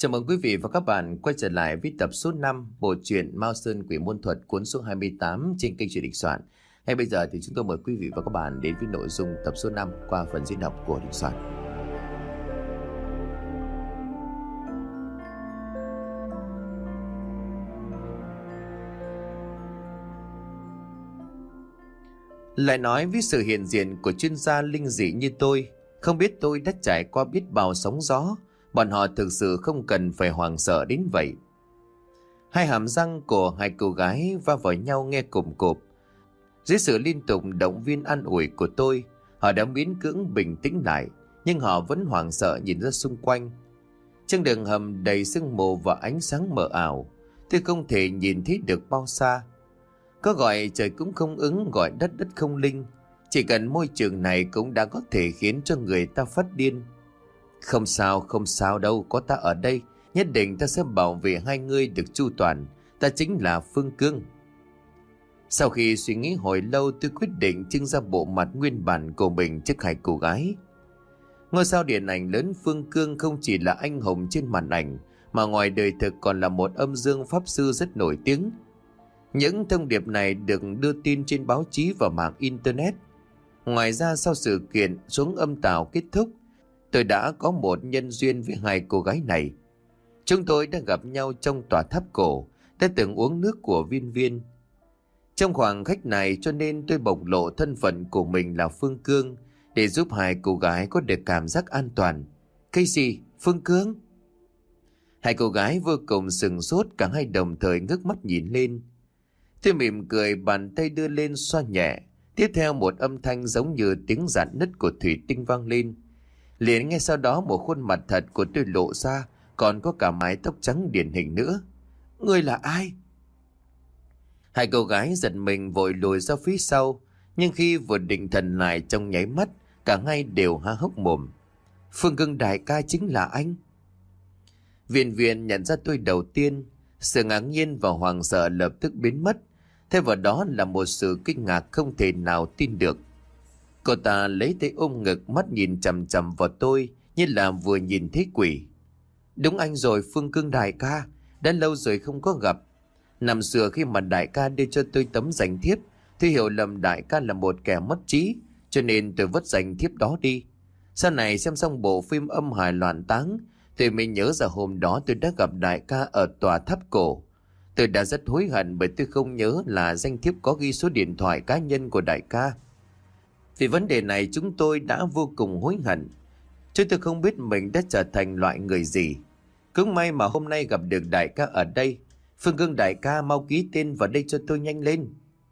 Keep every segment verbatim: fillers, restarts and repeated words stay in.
Chào mừng quý vị và các bạn quay trở lại với tập số năm bộ truyện Mao Sơn Quỷ Môn Thuật cuốn số hai mươi tám trên kênh truyện Đình Soạn. Ngay bây giờ thì chúng tôi mời quý vị và các bạn đến với nội dung tập số năm qua phần diễn đọc của Đình Soạn. Lại nói với sự hiện diện của chuyên gia linh dị như tôi, không biết tôi đã trải qua biết bao sóng gió, bọn họ thực sự không cần phải hoảng sợ đến vậy. Hai hàm răng của hai cô gái va vào nhau nghe cộm cộp. Dưới sự liên tục động viên an ủi của tôi, họ đã miễn cưỡng bình tĩnh lại, nhưng họ vẫn hoảng sợ nhìn ra xung quanh. Trong đường hầm đầy sương mù và ánh sáng mờ ảo, tôi không thể nhìn thấy được bao xa. Có gọi trời cũng không ứng, gọi đất đất không linh. Chỉ cần môi trường này cũng đã có thể khiến cho người ta phát điên. Không sao, không sao đâu, có ta ở đây, nhất định ta sẽ bảo vệ hai người được chu toàn. Ta chính là Phương Cương. Sau khi suy nghĩ hồi lâu, tôi quyết định trưng ra bộ mặt nguyên bản của mình trước hai cô gái. Ngôi sao điện ảnh lớn Phương Cương không chỉ là anh hùng trên màn ảnh, mà ngoài đời thực còn là một âm dương pháp sư rất nổi tiếng. Những thông điệp này được đưa tin trên báo chí và mạng Internet. Ngoài ra, sau sự kiện xuống âm tàu kết thúc, tôi đã có một nhân duyên với hai cô gái này. Chúng tôi đã gặp nhau trong tòa tháp cổ, đã từng uống nước của Viên Viên. Trong khoảng khách này cho nên tôi bộc lộ thân phận của mình là Phương Cương để giúp hai cô gái có được cảm giác an toàn. Cái gì? Phương Cương? Hai cô gái vô cùng sừng sốt, cả hai đồng thời ngước mắt nhìn lên. Tôi mỉm cười, bàn tay đưa lên xoa nhẹ. Tiếp theo một âm thanh giống như tiếng rạn nứt của thủy tinh vang lên. Liền ngay sau đó một khuôn mặt thật của tôi lộ ra, còn có cả mái tóc trắng điển hình nữa. Ngươi là ai? Hai cô gái giật mình vội lùi ra phía sau, nhưng khi vừa định thần lại trong nháy mắt, cả hai đều há hốc mồm. Phương Cương đại ca chính là anh. Viên Viên nhận ra tôi đầu tiên, sự ngạc nhiên và hoảng sợ lập tức biến mất, thay vào đó là một sự kinh ngạc không thể nào tin được. Cô ta lấy tay ôm ngực, mắt nhìn chằm chằm vào tôi như là vừa nhìn thấy quỷ. Đúng anh rồi, Phương Cương đại ca, đã lâu rồi không có gặp. Năm xưa khi mà đại ca đưa cho tôi tấm danh thiếp, tôi hiểu lầm đại ca là một kẻ mất trí, cho nên tôi vứt danh thiếp đó đi. Sau này xem xong bộ phim Âm Hài Loạn Táng, tôi mới nhớ ra hôm đó tôi đã gặp đại ca ở tòa tháp cổ. Tôi đã rất hối hận bởi tôi không nhớ là danh thiếp có ghi số điện thoại cá nhân của đại ca. Vì vấn đề này chúng tôi đã vô cùng hối hận. Chúng tôi không biết mình đã trở thành loại người gì. Cũng may mà hôm nay gặp được đại ca ở đây. Phương Cương đại ca, mau ký tên vào đây cho tôi nhanh lên.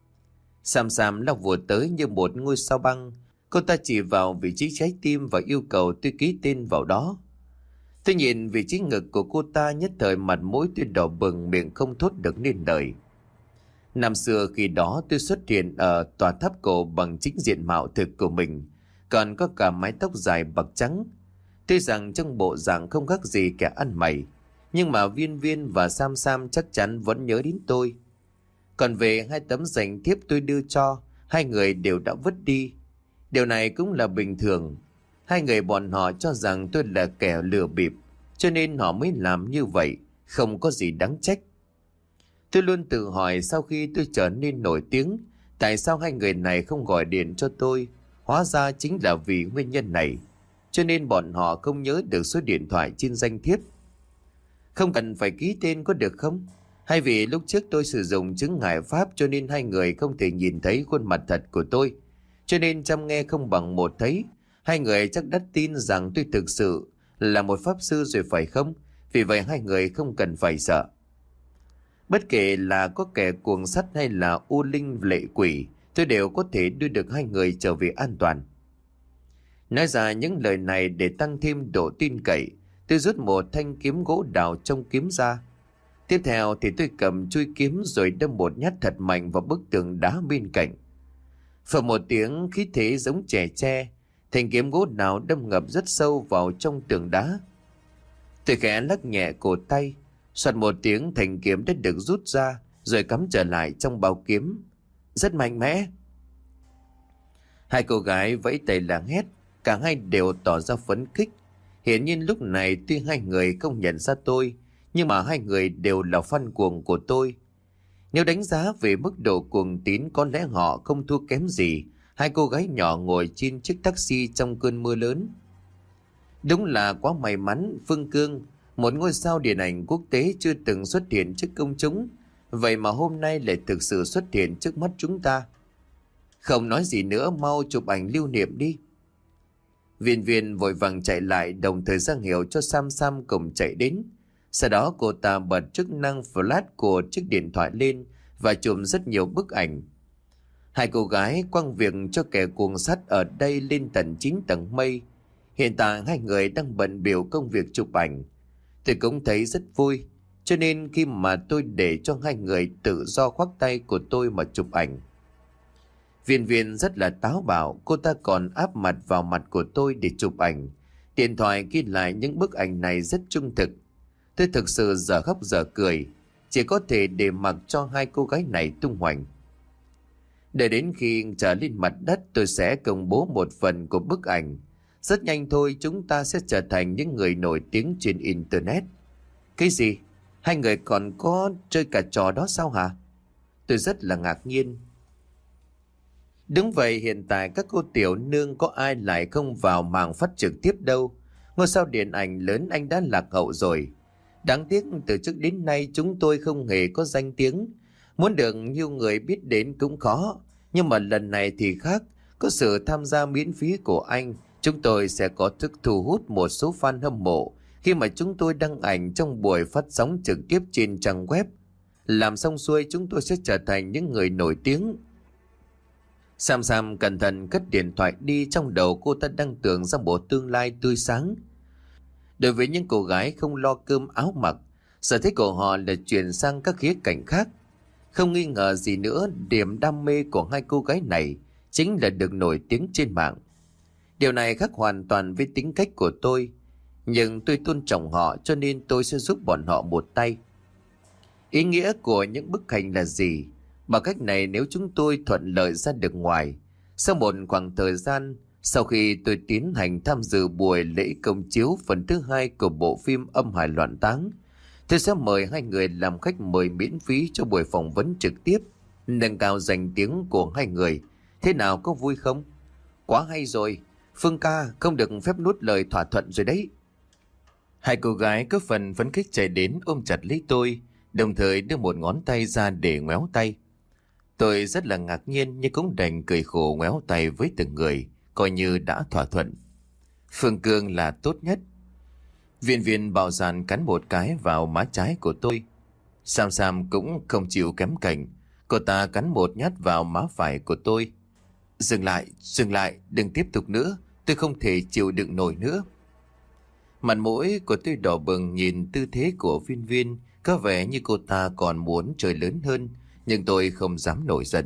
Sam Sam lao vụt tới như một ngôi sao băng. Cô ta chỉ vào vị trí trái tim và yêu cầu tôi ký tên vào đó. Tôi nhìn vị trí ngực của cô ta, nhất thời mặt mũi tôi đỏ bừng, miệng không thốt được nên lời. Năm xưa khi đó tôi xuất hiện ở tòa tháp cổ bằng chính diện mạo thực của mình, còn có cả mái tóc dài bạc trắng. Tuy rằng trong bộ dạng không khác gì kẻ ăn mày, nhưng mà Viên Viên và Sam Sam chắc chắn vẫn nhớ đến tôi. Còn về hai tấm danh thiếp tôi đưa cho, hai người đều đã vứt đi. Điều này cũng là bình thường. Hai người bọn họ cho rằng tôi là kẻ lừa bịp, cho nên họ mới làm như vậy, không có gì đáng trách. Tôi luôn tự hỏi sau khi tôi trở nên nổi tiếng, tại sao hai người này không gọi điện cho tôi? Hóa ra chính là vì nguyên nhân này, cho nên bọn họ không nhớ được số điện thoại trên danh thiếp. Không cần phải ký tên có được không? Hay vì lúc trước tôi sử dụng chứng ngại pháp cho nên hai người không thể nhìn thấy khuôn mặt thật của tôi, cho nên trăm nghe không bằng một thấy. Hai người chắc đã tin rằng tôi thực sự là một pháp sư rồi phải không? Vì vậy hai người không cần phải sợ. Bất kể là có kẻ cuồng sắt hay là u linh lệ quỷ, tôi đều có thể đưa được hai người trở về an toàn. Nói ra những lời này để tăng thêm độ tin cậy, tôi rút một thanh kiếm gỗ đào trong kiếm ra. Tiếp theo thì tôi cầm chuôi kiếm rồi đâm một nhát thật mạnh vào bức tường đá bên cạnh. Phật một tiếng khí thế giống chẻ tre, thanh kiếm gỗ đào đâm ngập rất sâu vào trong tường đá. Tôi khẽ lắc nhẹ cổ tay, soạt một tiếng thanh kiếm đã được rút ra rồi cắm trở lại trong bao kiếm. Rất mạnh mẽ. Hai cô gái vẫy tay la hét, cả hai đều tỏ ra phấn khích. Hiển nhiên lúc này tuy hai người không nhận ra tôi, nhưng mà hai người đều là fan cuồng của tôi. Nếu đánh giá về mức độ cuồng tín, có lẽ họ không thua kém gì hai cô gái nhỏ ngồi trên chiếc taxi trong cơn mưa lớn. Đúng là quá may mắn, Phương Cương, một ngôi sao điện ảnh quốc tế chưa từng xuất hiện trước công chúng, vậy mà hôm nay lại thực sự xuất hiện trước mắt chúng ta. Không nói gì nữa, mau chụp ảnh lưu niệm đi. Viên Viên vội vàng chạy lại, đồng thời ra hiệu cho Sam Sam cùng chạy đến. Sau đó cô ta bật chức năng flash của chiếc điện thoại lên và chụp rất nhiều bức ảnh. Hai cô gái quăng việc cho kẻ cuồng sắt ở đây lên tận chín tầng mây. Hiện tại hai người đang bận biểu công việc chụp ảnh. Tôi cũng thấy rất vui, cho nên khi mà tôi để cho hai người tự do khoác tay của tôi mà chụp ảnh. Viên Viên rất là táo bạo, cô ta còn áp mặt vào mặt của tôi để chụp ảnh. Điện thoại ghi lại những bức ảnh này rất trung thực. Tôi thực sự dở khóc dở cười, chỉ có thể để mặc cho hai cô gái này tung hoành. Để đến khi trở lên mặt đất, tôi sẽ công bố một phần của bức ảnh. Rất nhanh thôi chúng ta sẽ trở thành những người nổi tiếng trên Internet. Cái gì? Hai người còn có chơi cả trò đó sao hả? Tôi rất là ngạc nhiên. Đúng vậy, hiện tại các cô tiểu nương có ai lại không vào màn phát trực tiếp đâu. Ngôi sao điện ảnh lớn anh đã lạc hậu rồi. Đáng tiếc từ trước đến nay chúng tôi không hề có danh tiếng. Muốn được nhiều người biết đến cũng khó. Nhưng mà lần này thì khác. Có sự tham gia miễn phí của anh, chúng tôi sẽ có thức thu hút một số fan hâm mộ khi mà chúng tôi đăng ảnh trong buổi phát sóng trực tiếp trên trang web. Làm xong xuôi chúng tôi sẽ trở thành những người nổi tiếng. Sam Sam cẩn thận cất điện thoại đi, trong đầu cô ta đang tưởng ra một tương lai tươi sáng. Đối với những cô gái không lo cơm áo mặc, sở thích của họ là chuyển sang các khía cạnh khác. Không nghi ngờ gì nữa, điểm đam mê của hai cô gái này chính là được nổi tiếng trên mạng. Điều này khác hoàn toàn với tính cách của tôi, nhưng tôi tôn trọng họ cho nên tôi sẽ giúp bọn họ một tay. Ý nghĩa của những bức ảnh là gì? Bằng cách này nếu chúng tôi thuận lợi ra được ngoài, sau một khoảng thời gian, sau khi tôi tiến hành tham dự buổi lễ công chiếu phần thứ hai của bộ phim Âm Hài Loạn Táng, tôi sẽ mời hai người làm khách mời miễn phí cho buổi phỏng vấn trực tiếp, nâng cao danh tiếng của hai người. Thế nào, có vui không? Quá hay rồi, Phương ca, không được phép nuốt lời thỏa thuận rồi đấy. Hai cô gái có phần phấn khích chạy đến ôm chặt lấy tôi, đồng thời đưa một ngón tay ra để ngoéo tay. Tôi rất là ngạc nhiên nhưng cũng đành cười khổ ngoéo tay với từng người, coi như đã thỏa thuận. Phương Cương là tốt nhất. Viên Viên bạo dạn cắn một cái vào má trái của tôi. Sam Sam cũng không chịu kém cạnh, cô ta cắn một nhát vào má phải của tôi. Dừng lại, dừng lại, đừng tiếp tục nữa, tôi không thể chịu đựng nổi nữa. Mặt mũi của tôi đỏ bừng nhìn tư thế của Viên Viên, có vẻ như cô ta còn muốn chơi lớn hơn, nhưng tôi không dám nổi giận.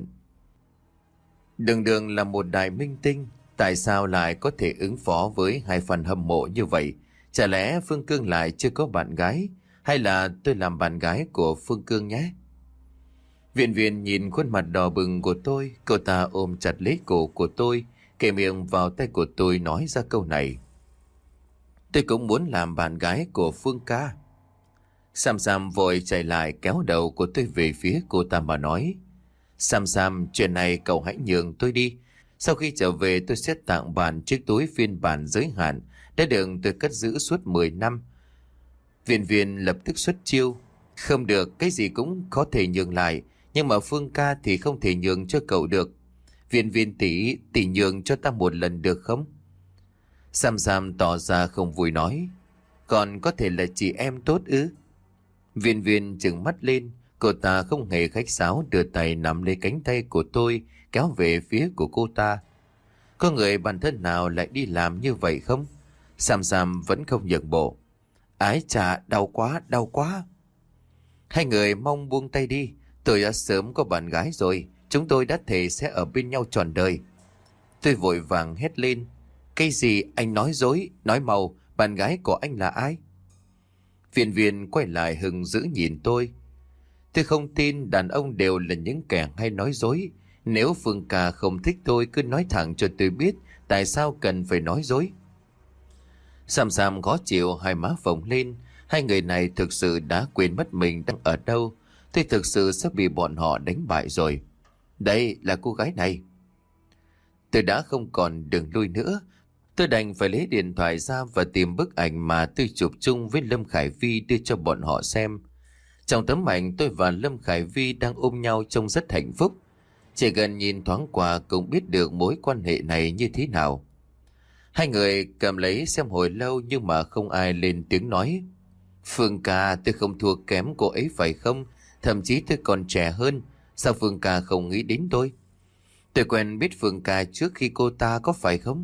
Đường Đường là một đại minh tinh, tại sao lại có thể ứng phó với hai fan hâm mộ như vậy? Chả lẽ Phương Cương lại chưa có bạn gái, hay là tôi làm bạn gái của Phương Cương nhé? Viên Viên nhìn khuôn mặt đỏ bừng của tôi, cô ta ôm chặt lấy cổ của tôi, kề miệng vào tay của tôi nói ra câu này. Tôi cũng muốn làm bạn gái của Phương ca. Sam Sam vội chạy lại kéo đầu của tôi về phía cô ta mà nói. Sam Sam, chuyện này cậu hãy nhường tôi đi. Sau khi trở về tôi sẽ tặng bạn chiếc túi phiên bản giới hạn đã được tôi cất giữ suốt mười năm. Viên Viên lập tức xuất chiêu. Không được, cái gì cũng có thể nhường lại, nhưng mà Phương ca thì không thể nhường cho cậu được. Viên Viên tỷ, tỷ nhường cho ta một lần được không? Sam Sam tỏ ra không vui nói. Còn có thể là chị em tốt ư? Viên Viên trừng mắt lên, cô ta không hề khách sáo đưa tay nắm lấy cánh tay của tôi, kéo về phía của cô ta. Có người bản thân nào lại đi làm như vậy không? Sam Sam vẫn không nhượng bộ. Ái chà, đau quá, đau quá. Hai người mong buông tay đi, tôi đã sớm có bạn gái rồi, chúng tôi đã thề sẽ ở bên nhau trọn đời. Tôi vội vàng hét lên. Cái gì, anh nói dối, nói màu, bạn gái của anh là ai? Viên Viên quay lại hừng dữ nhìn tôi. Tôi không tin đàn ông đều là những kẻ hay nói dối. Nếu Phương ca không thích tôi cứ nói thẳng cho tôi biết tại sao cần phải nói dối. Sam Sam khó chịu, hai má phồng lên. Hai người này thực sự đã quên mất mình đang ở đâu. Tôi thực sự sắp bị bọn họ đánh bại rồi. Đây là cô gái này. Tôi đã không còn đường lui nữa. Tôi đành phải lấy điện thoại ra và tìm bức ảnh mà tôi chụp chung với Lâm Khải Vi đưa cho bọn họ xem. Trong tấm ảnh, tôi và Lâm Khải Vi đang ôm nhau trông rất hạnh phúc. Chỉ cần nhìn thoáng qua cũng biết được mối quan hệ này như thế nào. Hai người cầm lấy xem hồi lâu nhưng mà không ai lên tiếng nói. Phương ca, tôi không thua kém cô ấy phải không? Thậm chí tôi còn trẻ hơn. Sao Phương ca không nghĩ đến tôi? Tôi quen biết Phương ca trước khi cô ta có phải không?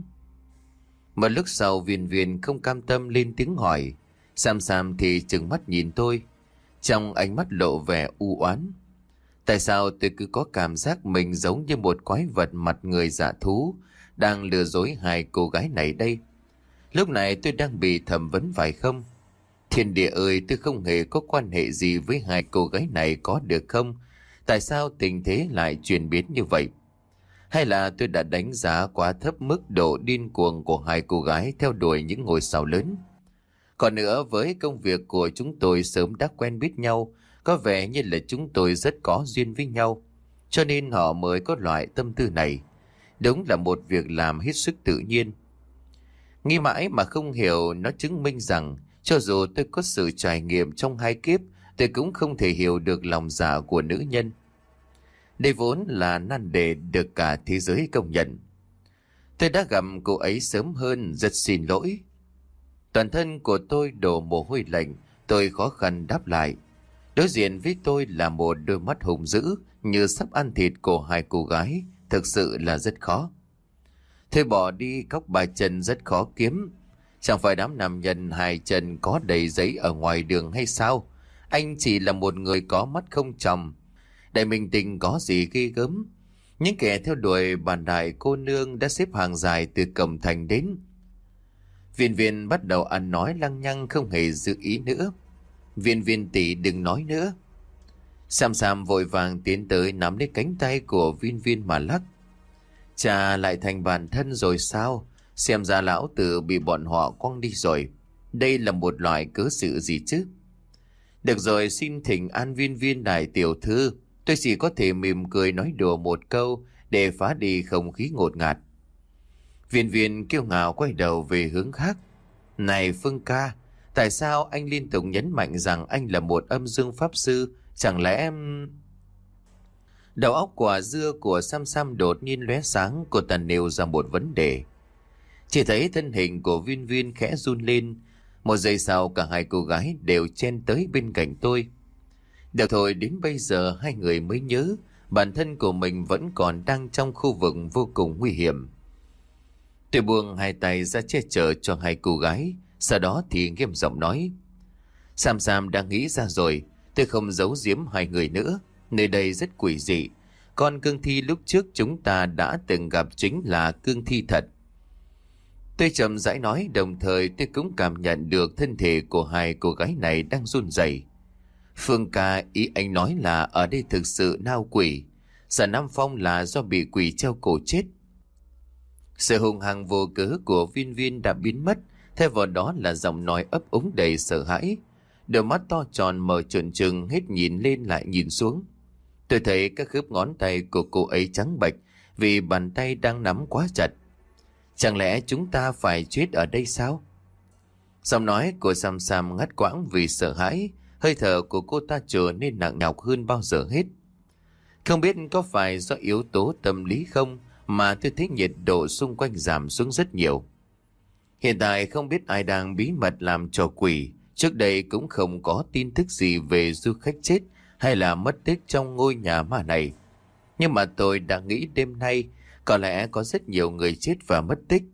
Một lúc sau Viên Viên không cam tâm lên tiếng hỏi. Sam Sam thì trừng mắt nhìn tôi. Trong ánh mắt lộ vẻ u oán. Tại sao tôi cứ có cảm giác mình giống như một quái vật mặt người dạ thú đang lừa dối hai cô gái này đây? Lúc này tôi đang bị thẩm vấn phải không? Thiên địa ơi, tôi không hề có quan hệ gì với hai cô gái này có được không? Tại sao tình thế lại chuyển biến như vậy? Hay là tôi đã đánh giá quá thấp mức độ điên cuồng của hai cô gái theo đuổi những ngôi sao lớn? Còn nữa, với công việc của chúng tôi sớm đã quen biết nhau, có vẻ như là chúng tôi rất có duyên với nhau, cho nên họ mới có loại tâm tư này. Đúng là một việc làm hết sức tự nhiên. Nghĩ mãi mà không hiểu, nó chứng minh rằng cho dù tôi có sự trải nghiệm trong hai kiếp, tôi cũng không thể hiểu được lòng dạ của nữ nhân. Đây vốn là nan đề được cả thế giới công nhận. Tôi đã gặp cô ấy sớm hơn, rất xin lỗi. Toàn thân của tôi đổ mồ hôi lạnh, tôi khó khăn đáp lại. Đối diện với tôi là một đôi mắt hùng dữ như sắp ăn thịt của hai cô gái, thực sự là rất khó. Thôi bỏ đi, cóc ba chân rất khó kiếm. Chẳng phải đám nam nhân hai chân có đầy giấy ở ngoài đường hay sao? Anh chỉ là một người có mắt không tròng. Đại minh tinh có gì ghê gớm? Những kẻ theo đuổi bản đại cô nương đã xếp hàng dài từ Cẩm Thành đến. Viên Viên bắt đầu ăn nói lăng nhăng, không hề giữ ý nữa. Viên Viên tỷ đừng nói nữa. Sam Sam vội vàng tiến tới nắm lấy cánh tay của Viên Viên mà lắc. Chà, lại thành bạn thân rồi sao? Xem ra lão tử bị bọn họ quăng đi rồi. Đây là một loại cớ sự gì chứ? Được rồi, xin thỉnh an Viên Viên đại tiểu thư. Tôi chỉ có thể mỉm cười nói đùa một câu để phá đi không khí ngột ngạt. Viên Viên kiêu ngạo quay đầu về hướng khác. Này Phương ca, tại sao anh liên tục nhấn mạnh rằng anh là một âm dương pháp sư? Chẳng lẽ em... Đầu óc quả dưa của Sam Sam đột nhiên lóe sáng, cô ta nêu ra một vấn đề. Chỉ thấy thân hình của Viên Viên khẽ run lên. Một giây sau cả hai cô gái đều chen tới bên cạnh tôi. Được thôi, đến bây giờ hai người mới nhớ bản thân của mình vẫn còn đang trong khu vực vô cùng nguy hiểm. Tôi buông hai tay ra che chở cho hai cô gái, sau đó thì nghiêm giọng nói. Sam Sam đã nghĩ ra rồi, tôi không giấu giếm hai người nữa. Nơi đây rất quỷ dị. Con cương thi lúc trước chúng ta đã từng gặp chính là cương thi thật. Tôi chậm rãi nói, đồng thời tôi cũng cảm nhận được thân thể của hai cô gái này đang run rẩy. Phương ca, ý anh nói là ở đây thực sự nao quỷ. Sở Nam Phong là do bị quỷ treo cổ chết. Sự hung hăng vô cớ của Viên Viên đã biến mất, thay vào đó là giọng nói ấp úng đầy sợ hãi. Đôi mắt to tròn mở trợn trừng, hết nhìn lên lại nhìn xuống. Tôi thấy các khớp ngón tay của cô ấy trắng bệch vì bàn tay đang nắm quá chặt. Chẳng lẽ chúng ta phải chết ở đây sao? Giọng nói của Sam Sam ngắt quãng vì sợ hãi, hơi thở của cô ta trở nên nặng nhọc hơn bao giờ hết. Không biết có phải do yếu tố tâm lý không mà tôi thấy nhiệt độ xung quanh giảm xuống rất nhiều. Hiện tại không biết ai đang bí mật làm trò quỷ, trước đây cũng không có tin tức gì về du khách chết hay là mất tích trong ngôi nhà ma này. Nhưng mà tôi đã nghĩ đêm nay có lẽ có rất nhiều người chết và mất tích.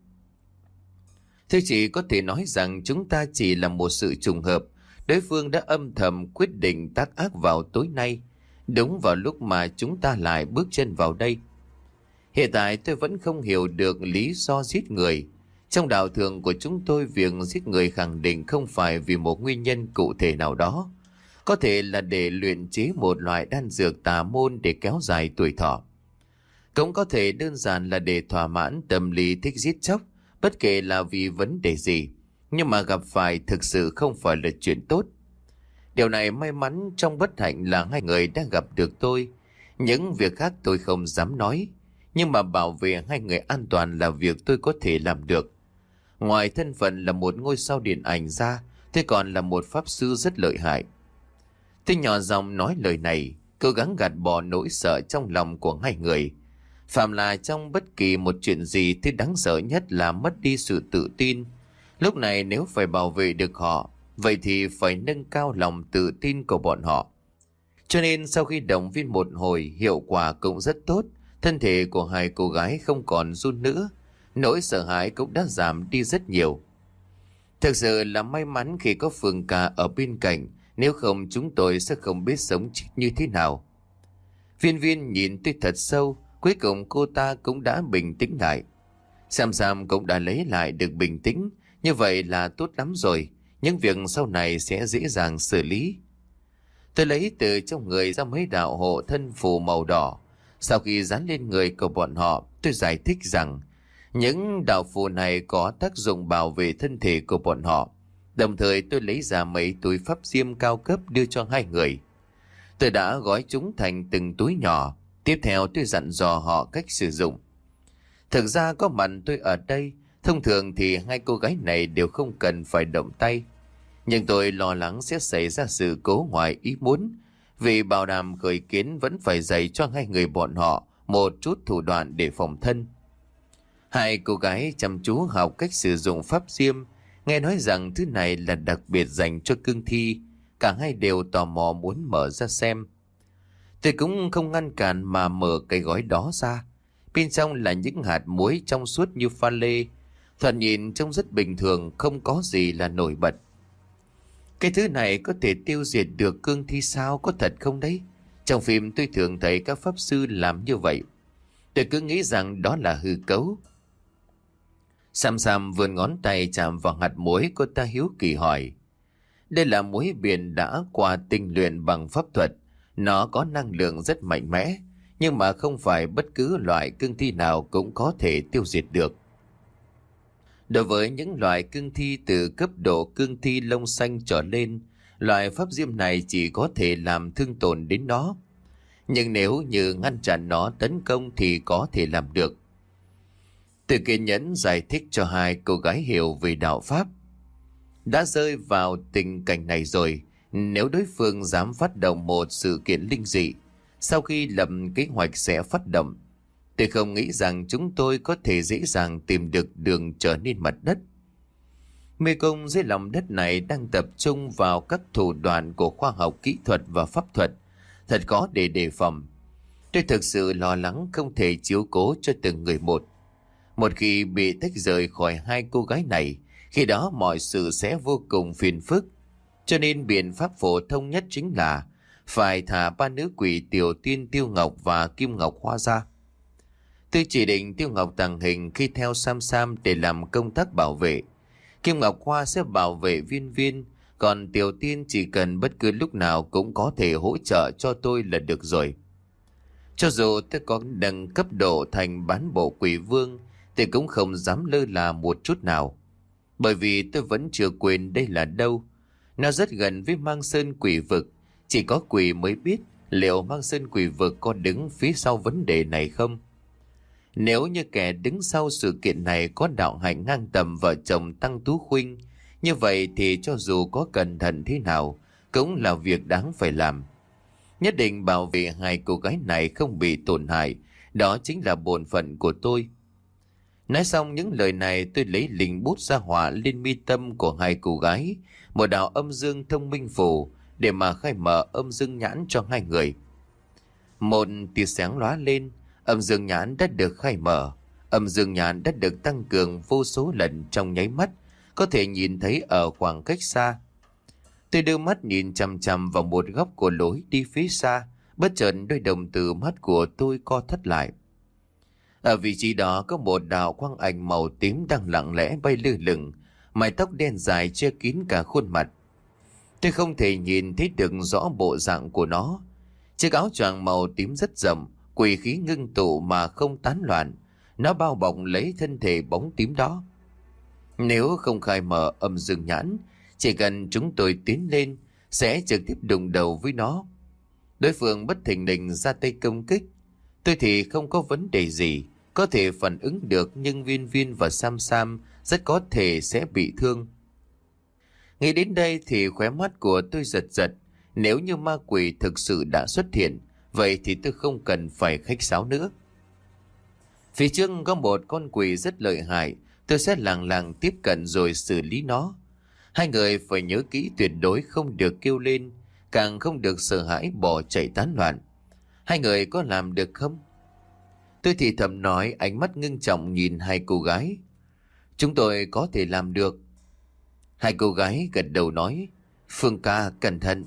Thế chỉ có thể nói rằng chúng ta chỉ là một sự trùng hợp. Đối phương đã âm thầm quyết định tác ác vào tối nay, đúng vào lúc mà chúng ta lại bước chân vào đây. Hiện tại tôi vẫn không hiểu được lý do giết người. Trong đạo thường của chúng tôi, việc giết người khẳng định không phải vì một nguyên nhân cụ thể nào đó. Có thể là để luyện chế một loại đan dược tà môn để kéo dài tuổi thọ. Cũng có thể đơn giản là để thỏa mãn tâm lý thích giết chóc, bất kể là vì vấn đề gì. nhưng mà gặp phải thực sự không phải là chuyện tốt. Điều này may mắn trong bất hạnh là hai người đã gặp được tôi. Những việc khác tôi không dám nói, nhưng mà bảo vệ hai người an toàn là việc tôi có thể làm được. Ngoài thân phận là một ngôi sao điện ảnh ra, tôi còn là một pháp sư rất lợi hại. Tôi nhỏ giọng nói lời này, cố gắng gạt bỏ nỗi sợ trong lòng của hai người. Phạm là trong bất kỳ một chuyện gì thì đáng sợ nhất là mất đi sự tự tin. Lúc này nếu phải bảo vệ được họ, vậy thì phải nâng cao lòng tự tin của bọn họ. Cho nên sau khi động viên một hồi, hiệu quả cũng rất tốt. Thân thể của hai cô gái không còn run nữa, nỗi sợ hãi cũng đã giảm đi rất nhiều. Thực sự là may mắn khi có Phương Ca ở bên cạnh, nếu không chúng tôi sẽ không biết sống chết như thế nào. Viên Viên nhìn tôi thật sâu, cuối cùng cô ta cũng đã bình tĩnh lại. Sam Sam cũng đã lấy lại được bình tĩnh, như vậy là tốt lắm rồi, những việc sau này sẽ dễ dàng xử lý. Tôi lấy từ trong người ra mấy đạo hộ thân phù màu đỏ. Sau khi dán lên người của bọn họ, tôi giải thích rằng những đạo phù này có tác dụng bảo vệ thân thể của bọn họ. Đồng thời tôi lấy ra mấy túi pháp diêm cao cấp đưa cho hai người. Tôi đã gói chúng thành từng túi nhỏ. Tiếp theo tôi dặn dò họ cách sử dụng. Thực ra có mặt tôi ở đây, thông thường thì hai cô gái này đều không cần phải động tay. Nhưng tôi lo lắng sẽ xảy ra sự cố ngoài ý muốn. Vì bảo đảm khởi kiến vẫn phải dạy cho hai người bọn họ một chút thủ đoạn để phòng thân. Hai cô gái chăm chú học cách sử dụng pháp diêm. Nghe nói rằng thứ này là đặc biệt dành cho cương thi. Cả hai đều tò mò muốn mở ra xem. Tôi cũng không ngăn cản mà mở cái gói đó ra. Bên trong là những hạt muối trong suốt như pha lê. Thoạt nhìn trông rất bình thường, không có gì là nổi bật. Cái thứ này có thể tiêu diệt được cương thi sao, có thật không đấy? Trong phim tôi thường thấy các pháp sư làm như vậy. Tôi cứ nghĩ rằng đó là hư cấu. Sam Sam vươn ngón tay chạm vào hạt muối, cô ta hiếu kỳ hỏi. Đây là muối biển đã qua tinh luyện bằng pháp thuật. Nó có năng lượng rất mạnh mẽ, nhưng mà không phải bất cứ loại cương thi nào cũng có thể tiêu diệt được. Đối với những loại cương thi từ cấp độ cương thi lông xanh trở lên, loại pháp diêm này chỉ có thể làm thương tổn đến nó. Nhưng nếu như ngăn chặn nó tấn công thì có thể làm được. Từ kiên nhẫn giải thích cho hai cô gái hiểu về đạo pháp. Đã rơi vào tình cảnh này rồi, nếu đối phương dám phát động một sự kiện linh dị, sau khi lập kế hoạch sẽ phát động, tôi không nghĩ rằng chúng tôi có thể dễ dàng tìm được đường trở nên mặt đất. Mê cung dưới lòng đất này đang tập trung vào các thủ đoạn của khoa học kỹ thuật và pháp thuật, thật khó để đề phòng. Tôi thực sự lo lắng không thể chiếu cố cho từng người một. Một khi bị tách rời khỏi hai cô gái này, khi đó mọi sự sẽ vô cùng phiền phức. Cho nên biện pháp phổ thông nhất chính là phải thả ba nữ quỷ Tiểu Tiên, Tiêu Ngọc và Kim Ngọc Hoa ra. Tôi chỉ định Tiêu Ngọc tàng hình khi theo Sam Sam để làm công tác bảo vệ. Kim Ngọc Hoa sẽ bảo vệ Viên Viên, còn Tiểu Tiên chỉ cần bất cứ lúc nào cũng có thể hỗ trợ cho tôi là được rồi. Cho dù tôi có nâng cấp độ thành bán bộ quỷ vương, thì cũng không dám lơ là một chút nào. Bởi vì tôi vẫn chưa quên đây là đâu. Nó rất gần với Mang Sơn quỷ vực. Chỉ có quỷ mới biết liệu Mang Sơn quỷ vực có đứng phía sau vấn đề này không. Nếu như kẻ đứng sau sự kiện này có đạo hạnh ngang tầm vợ chồng Tăng Tú Khuynh, như vậy thì cho dù có cẩn thận thế nào, cũng là việc đáng phải làm. Nhất định bảo vệ hai cô gái này không bị tổn hại, đó chính là bổn phận của tôi. Nói xong những lời này, tôi lấy linh bút ra họa lên mi tâm của hai cô gái, một đạo âm dương thông minh phù để mà khai mở âm dương nhãn cho hai người. Một tia sáng lóa lên, âm dương nhãn đã được khai mở. Âm dương nhãn đã được tăng cường vô số lần trong nháy mắt, có thể nhìn thấy ở khoảng cách xa. Tôi đưa mắt nhìn chằm chằm vào một góc của lối đi phía xa, bất chợt đôi đồng tử mắt của tôi co thắt lại. Ở vị trí đó có một đạo quang ảnh màu tím đang lặng lẽ bay lơ lửng, mái tóc đen dài che kín cả khuôn mặt. Tôi không thể nhìn thấy được rõ bộ dạng của nó. Chiếc áo choàng màu tím rất rộng, quỷ khí ngưng tụ mà không tán loạn. Nó bao bọc lấy thân thể bóng tím đó. Nếu không khai mở âm dương nhãn, chỉ cần chúng tôi tiến lên sẽ trực tiếp đụng đầu với nó. Đối phương bất thình lình ra tay công kích, tôi thì không có vấn đề gì, có thể phản ứng được, nhưng Viên Viên và Sam Sam rất có thể sẽ bị thương. Nghĩ đến đây thì khóe mắt của tôi giật giật. Nếu như ma quỷ thực sự đã xuất hiện, vậy thì tôi không cần phải khách sáo nữa. Phía trước có một con quỷ rất lợi hại, tôi sẽ làng làng tiếp cận rồi xử lý nó. Hai người phải nhớ kỹ, tuyệt đối không được kêu lên, càng không được sợ hãi bỏ chạy tán loạn. Hai người có làm được không? Tôi thì thầm nói, ánh mắt ngưng trọng nhìn hai cô gái. Chúng tôi có thể làm được. Hai cô gái gật đầu nói, Phương ca cẩn thận.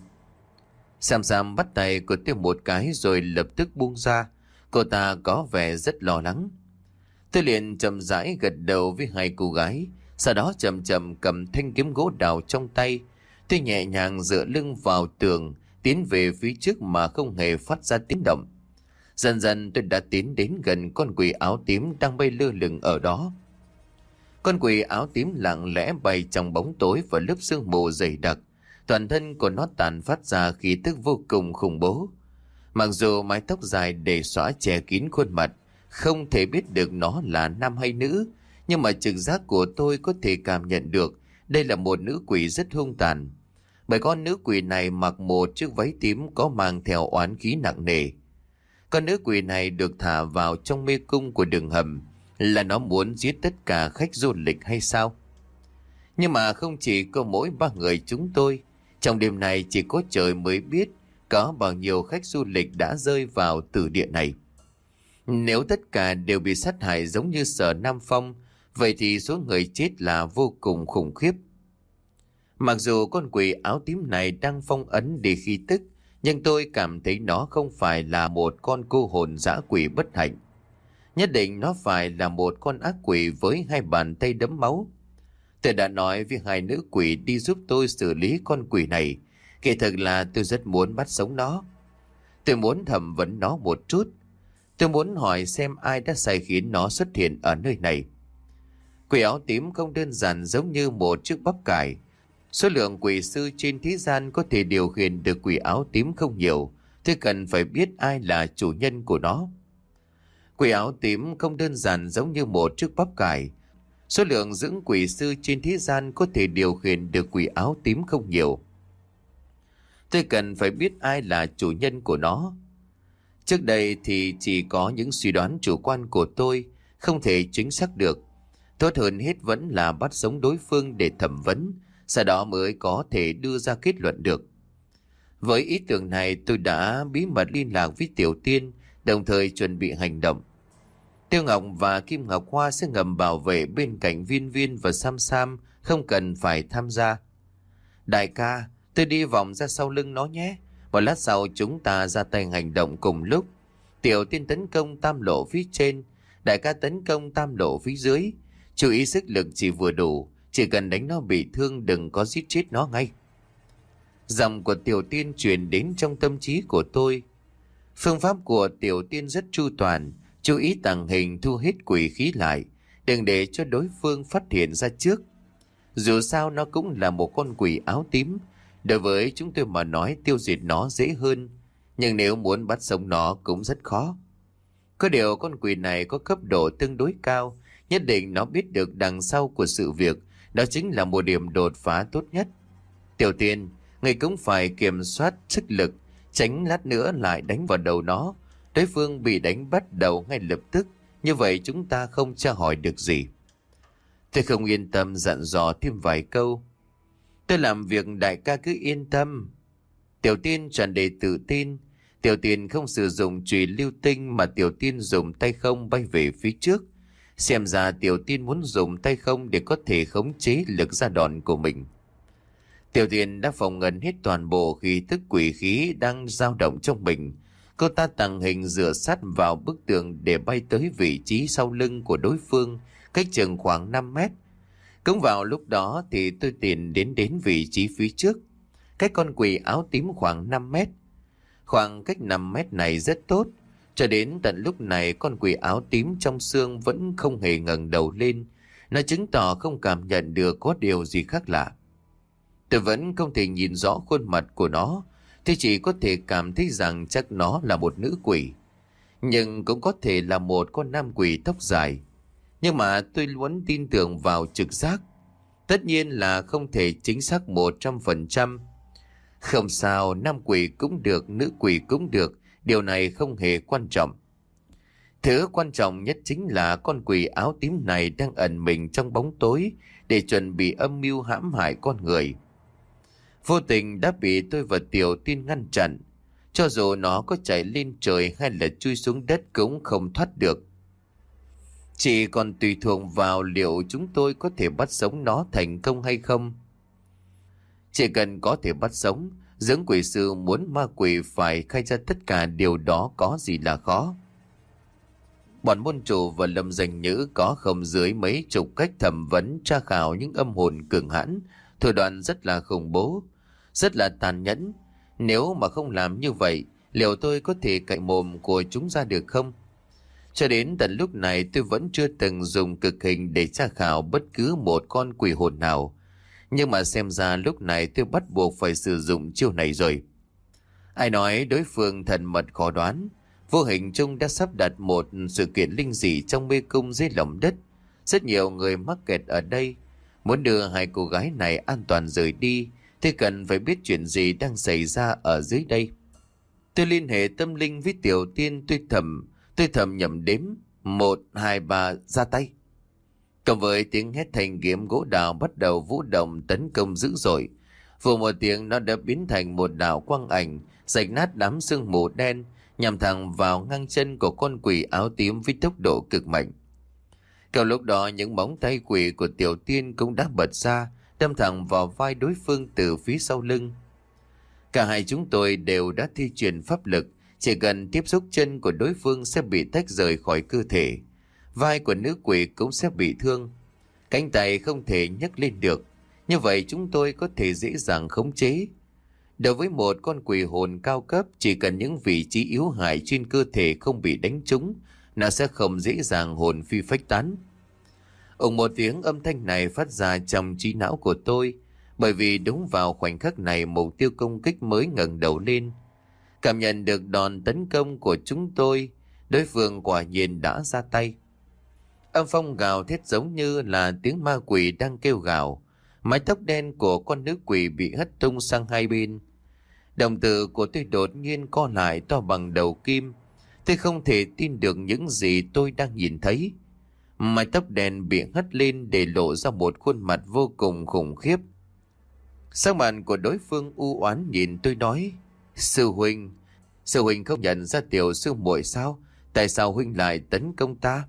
Sam Sam bắt tay của tôi một cái rồi lập tức buông ra. Cô ta có vẻ rất lo lắng. Tôi liền chậm rãi gật đầu với hai cô gái, sau đó chậm chậm cầm thanh kiếm gỗ đào trong tay. Tôi nhẹ nhàng dựa lưng vào tường, tiến về phía trước mà không hề phát ra tiếng động. Dần dần tôi đã tiến đến gần con quỷ áo tím đang bay lơ lửng ở đó. Con quỷ áo tím lặng lẽ bay trong bóng tối và lớp sương mù dày đặc. Toàn thân của nó tàn phát ra khí tức vô cùng khủng bố. Mặc dù mái tóc dài để xõa che kín khuôn mặt, không thể biết được nó là nam hay nữ, nhưng mà trực giác của tôi có thể cảm nhận được đây là một nữ quỷ rất hung tàn. Bởi con nữ quỷ này mặc một chiếc váy tím có mang theo oán khí nặng nề. Con nữ quỷ này được thả vào trong mê cung của đường hầm, là nó muốn giết tất cả khách du lịch hay sao? Nhưng mà không chỉ có mỗi ba người chúng tôi. Trong đêm này chỉ có trời mới biết có bao nhiêu khách du lịch đã rơi vào tử địa này. Nếu tất cả đều bị sát hại giống như Sở Nam Phong, vậy thì số người chết là vô cùng khủng khiếp. Mặc dù con quỷ áo tím này đang phong ấn để khí tức, nhưng tôi cảm thấy nó không phải là một con cô hồn dã quỷ bất hạnh. Nhất định nó phải là một con ác quỷ với hai bàn tay đẫm máu. Tôi đã nói với hai nữ quỷ đi giúp tôi xử lý con quỷ này. Kỳ thực là tôi rất muốn bắt sống nó. Tôi muốn thẩm vấn nó một chút. Tôi muốn hỏi xem ai đã sai khiến nó xuất hiện ở nơi này. Quỷ áo tím không đơn giản giống như một chiếc bắp cải. Số lượng quỷ sư trên thế gian có thể điều khiển được quỷ áo tím không nhiều. Tôi cần phải biết ai là chủ nhân của nó. Quỷ áo tím không đơn giản giống như một chiếc bắp cải. Số lượng dưỡng quỷ sư trên thế gian có thể điều khiển được quỷ áo tím không nhiều. Tôi cần phải biết ai là chủ nhân của nó. Trước đây thì chỉ có những suy đoán chủ quan của tôi, không thể chính xác được. Tốt hơn hết vẫn là bắt sống đối phương để thẩm vấn, sau đó mới có thể đưa ra kết luận được. Với ý tưởng này, tôi đã bí mật liên lạc với Tiểu Tiên, đồng thời chuẩn bị hành động. Tiêu Ngọc và Kim Ngọc Hoa sẽ ngầm bảo vệ bên cạnh Viên Viên và Sam Sam, không cần phải tham gia. Đại ca, tôi đi vòng ra sau lưng nó nhé. Một lát sau chúng ta ra tay hành động cùng lúc. Tiểu Tiên tấn công tam lộ phía trên, đại ca tấn công tam lộ phía dưới. Chú ý sức lực chỉ vừa đủ, chỉ cần đánh nó bị thương, đừng có giết chết nó ngay. Giọng của Tiểu Tiên truyền đến trong tâm trí của tôi. Phương pháp của Tiểu Tiên rất chu toàn, chú ý tàng hình, thu hết quỷ khí lại, đừng để cho đối phương phát hiện ra trước. Dù sao nó cũng là một con quỷ áo tím, đối với chúng tôi mà nói tiêu diệt nó dễ hơn, nhưng nếu muốn bắt sống nó cũng rất khó. Có điều con quỷ này có cấp độ tương đối cao, nhất định nó biết được đằng sau của sự việc, đó chính là một điểm đột phá tốt nhất. Tiểu Tiên, người cũng phải kiểm soát sức lực, tránh lát nữa lại đánh vào đầu nó. Đối phương bị đánh bắt đầu ngay lập tức, như vậy chúng ta không tra hỏi được gì. Tôi không yên tâm dặn dò thêm vài câu. Tôi làm việc đại ca cứ yên tâm. Tiểu Tiên tràn đầy tự tin. Tiểu Tiên không sử dụng chùy lưu tinh mà Tiểu Tiên dùng tay không bay về phía trước. Xem ra Tiểu Tiên muốn dùng tay không để có thể khống chế lực ra đòn của mình. Tiểu Tiên đã phòng ngân hết toàn bộ khí tức quỷ khí đang dao động trong mình. Cô ta tàng hình dựa sát vào bức tường để bay tới vị trí sau lưng của đối phương, cách chừng khoảng năm mét. Cũng vào lúc đó thì tôi tìm đến đến vị trí phía trước, cách con quỷ áo tím khoảng năm mét. Khoảng cách năm mét này rất tốt. Cho đến tận lúc này con quỷ áo tím trong xương vẫn không hề ngẩng đầu lên. Nó chứng tỏ không cảm nhận được có điều gì khác lạ. Tôi vẫn không thể nhìn rõ khuôn mặt của nó, thì chỉ có thể cảm thấy rằng chắc nó là một nữ quỷ. Nhưng cũng có thể là một con nam quỷ tóc dài. Nhưng mà tôi muốn tin tưởng vào trực giác. Tất nhiên là không thể chính xác một trăm phần trăm. Không sao, nam quỷ cũng được, nữ quỷ cũng được. Điều này không hề quan trọng. Thứ quan trọng nhất chính là con quỷ áo tím này đang ẩn mình trong bóng tối để chuẩn bị âm mưu hãm hại con người. Vô tình đã bị tôi và Tiểu Tiên ngăn chặn. Cho dù nó có chạy lên trời hay là chui xuống đất cũng không thoát được. Chỉ còn tùy thuộc vào liệu chúng tôi có thể bắt sống nó thành công hay không. Chỉ cần có thể bắt sống, dưỡng quỷ sư muốn ma quỷ phải khai ra tất cả điều đó có gì là khó. Bọn môn chủ và Lâm Danh Nhữ có không dưới mấy chục cách thẩm vấn tra khảo những âm hồn cường hãn, thủ đoạn rất là khủng bố, rất là tàn nhẫn. Nếu mà không làm như vậy, liệu tôi có thể cạy mồm của chúng ra được không? Cho đến tận lúc này tôi vẫn chưa từng dùng cực hình để tra khảo bất cứ một con quỷ hồn nào. Nhưng mà xem ra lúc này tôi bắt buộc phải sử dụng chiêu này rồi. Ai nói đối phương thần mật khó đoán. Vô hình chung đã sắp đặt một sự kiện linh dị trong mê cung dưới lòng đất. Rất nhiều người mắc kẹt ở đây. Muốn đưa hai cô gái này an toàn rời đi thì cần phải biết chuyện gì đang xảy ra ở dưới đây. Tôi liên hệ tâm linh với Tiểu Tiên, tôi thầm, tôi thầm nhầm đếm. Một, hai, ba, ra tay. Cộng với tiếng hét thành kiếm gỗ đào bắt đầu vũ động tấn công dữ dội. Vừa một tiếng nó đã biến thành một đạo quang ảnh, rạch nát đám sương mù đen, nhằm thẳng vào ngang chân của con quỷ áo tím với tốc độ cực mạnh. Vào lúc đó những móng tay quỷ của Tiểu Tiên cũng đã bật ra, đâm thẳng vào vai đối phương từ phía sau lưng. Cả hai chúng tôi đều đã thi triển pháp lực, chỉ cần tiếp xúc chân của đối phương sẽ bị tách rời khỏi cơ thể. Vai của nữ quỷ cũng sẽ bị thương. Cánh tay không thể nhấc lên được. Như vậy chúng tôi có thể dễ dàng khống chế. Đối với một con quỷ hồn cao cấp, chỉ cần những vị trí yếu hại trên cơ thể không bị đánh trúng, nó sẽ không dễ dàng hồn phi phách tán. Ùng một tiếng âm thanh này phát ra trong trí não của tôi, bởi vì đúng vào khoảnh khắc này mục tiêu công kích mới ngẩng đầu lên. Cảm nhận được đòn tấn công của chúng tôi, đối phương quả nhiên đã ra tay. Âm phong gào thét giống như là tiếng ma quỷ đang kêu gào. Mái tóc đen của con nữ quỷ bị hất tung sang hai bên. Đồng tử của tôi đột nhiên co lại to bằng đầu kim. Tôi không thể tin được những gì tôi đang nhìn thấy. Mái tóc đen bị hất lên để lộ ra một khuôn mặt vô cùng khủng khiếp. Sắc mặt của đối phương u oán nhìn tôi nói: Sư huynh, sư huynh không nhận ra tiểu sư muội sao? Tại sao huynh lại tấn công ta?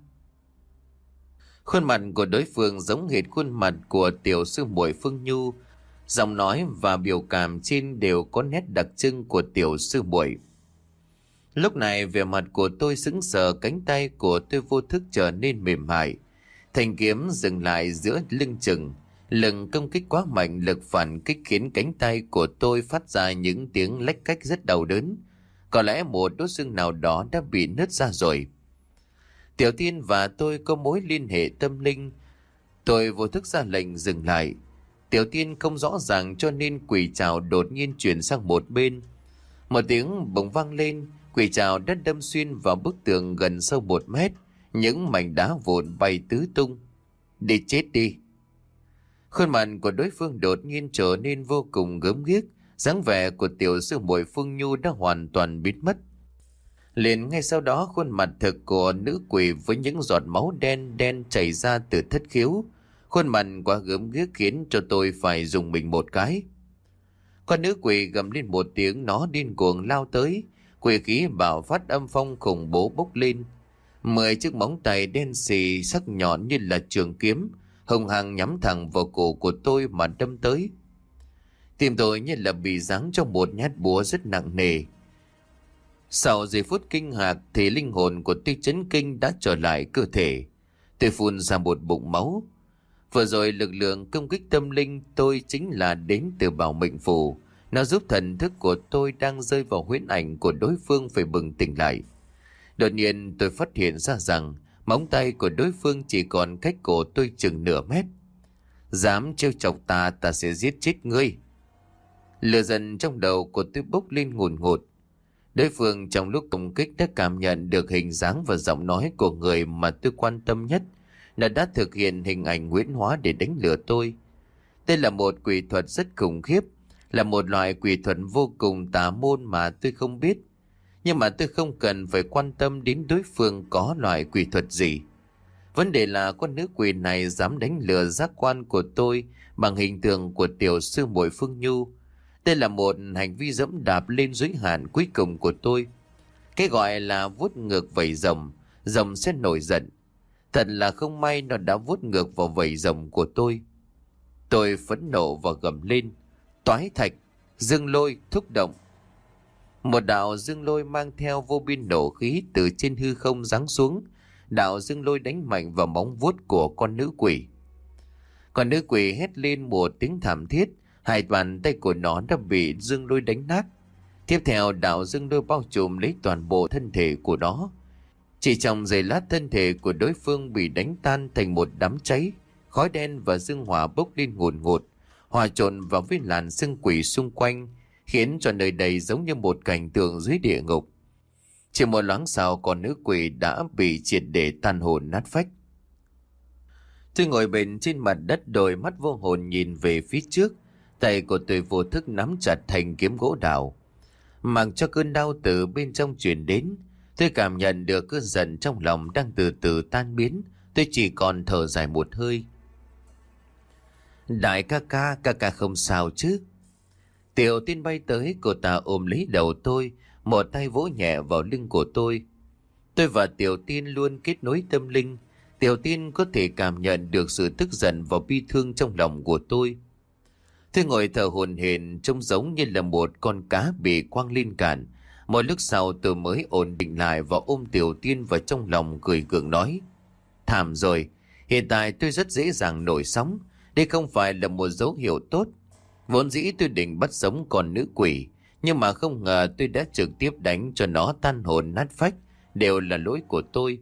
Khuôn mặt của đối phương giống hệt khuôn mặt của tiểu sư muội Phương Nhu, giọng nói và biểu cảm trên đều có nét đặc trưng của tiểu sư muội. Lúc này vẻ mặt của tôi sững sờ, cánh tay của tôi vô thức trở nên mềm mại. Thanh kiếm dừng lại giữa lưng chừng, lần công kích quá mạnh, lực phản kích khiến cánh tay của tôi phát ra những tiếng lách cách rất đau đớn. Có lẽ một đốt xương nào đó đã bị nứt ra rồi. Tiểu Tiên và tôi có mối liên hệ tâm linh. Tôi vô thức ra lệnh dừng lại. Tiểu Tiên không rõ ràng cho nên quỷ trảo đột nhiên chuyển sang một bên. Một tiếng bỗng vang lên, quỷ trảo đã đâm xuyên vào bức tường gần sâu một mét. Những mảnh đá vụn bay tứ tung. Đi chết đi. Khuôn mặt của đối phương đột nhiên trở nên vô cùng gớm ghiếc. Dáng vẻ của tiểu sư muội Phương Nhu đã hoàn toàn biến mất. Liền ngay sau đó khuôn mặt thực của nữ quỷ với những giọt máu đen đen chảy ra từ thất khiếu. Khuôn mặt quá gớm ghiếc khiến cho tôi phải dùng mình một cái. Con nữ quỷ gầm lên một tiếng, nó điên cuồng lao tới. Quỷ khí bạo phát, âm phong khủng bố bốc lên. Mười chiếc móng tay đen xì sắc nhọn như là trường kiếm, hung hăng nhắm thẳng vào cổ của tôi mà đâm tới. Tim tôi như là bị giáng trong một nhát búa rất nặng nề. Sau giây phút kinh ngạc thì linh hồn của tôi chấn kinh đã trở lại cơ thể. Tôi phun ra một bụng máu. Vừa rồi lực lượng công kích tâm linh tôi chính là đến từ bảo mệnh phù. Nó giúp thần thức của tôi đang rơi vào huyễn ảnh của đối phương phải bừng tỉnh lại. Đột nhiên tôi phát hiện ra rằng Móng tay của đối phương chỉ còn cách cổ tôi chừng nửa mét. Dám trêu chọc ta, ta sẽ giết chết ngươi. Lửa giận trong đầu của tôi bốc lên ngùn ngụt. Đối phương trong lúc công kích đã cảm nhận được hình dáng và giọng nói của người mà tôi quan tâm nhất, là đã thực hiện hình ảnh huyễn hóa để đánh lừa tôi. Đây là một quỷ thuật rất khủng khiếp, là một loại quỷ thuật vô cùng tà môn mà tôi không biết. Nhưng mà tôi không cần phải quan tâm đến đối phương có loại quỷ thuật gì. Vấn đề là con nữ quỷ này dám đánh lừa giác quan của tôi bằng hình tượng của tiểu sư muội Phương Nhu. Đây là một hành vi dẫm đạp lên giới hạn cuối cùng của tôi. Cái gọi là vuốt ngược vảy rồng, rồng sẽ nổi giận. Thật là không may nó đã vuốt ngược vào vảy rồng của tôi. Tôi phẫn nộ và gầm lên: toái thạch, dương lôi, thúc động. Một đạo dương lôi mang theo vô biên nổ khí từ trên hư không giáng xuống. Đạo dương lôi đánh mạnh vào móng vuốt của con nữ quỷ. Con nữ quỷ hét lên một tiếng thảm thiết. Hai bàn tay của nó đã bị dương lôi đánh nát. Tiếp theo đạo dương lôi bao trùm lấy toàn bộ thân thể của nó. Chỉ trong giây lát, thân thể của đối phương bị đánh tan thành một đám cháy. Khói đen và dương hỏa bốc lên ngùn ngụt, hòa trộn vào với làn sương quỷ xung quanh, khiến cho nơi đây giống như một cảnh tượng dưới địa ngục. Chỉ một loáng sau, con nữ quỷ đã bị triệt để tan hồn nát phách. Tôi ngồi bên trên mặt đất, đôi mắt vô hồn nhìn về phía trước. Tay của tôi vô thức nắm chặt thành kiếm gỗ đào. Mặc cho cơn đau từ bên trong truyền đến, tôi cảm nhận được cơn giận trong lòng đang từ từ tan biến. Tôi chỉ còn thở dài một hơi. Đại ca ca, ca ca không sao chứ? Tiểu Tiên bay tới, cô ta ôm lấy đầu tôi, một tay vỗ nhẹ vào lưng của tôi. Tôi và Tiểu Tiên luôn kết nối tâm linh. Tiểu Tiên có thể cảm nhận được sự tức giận và bi thương trong lòng của tôi. Tôi ngồi thở hổn hển, trông giống như là một con cá bị quăng lên cạn. Một lúc sau tôi mới ổn định lại và ôm Tiểu Tiên vào trong lòng, cười gượng nói: thảm rồi, hiện tại tôi rất dễ dàng nổi sóng. Đây không phải là một dấu hiệu tốt. Vốn dĩ tôi định bắt sống con nữ quỷ, nhưng mà không ngờ tôi đã trực tiếp đánh cho nó tan hồn nát phách. Đều là lỗi của tôi.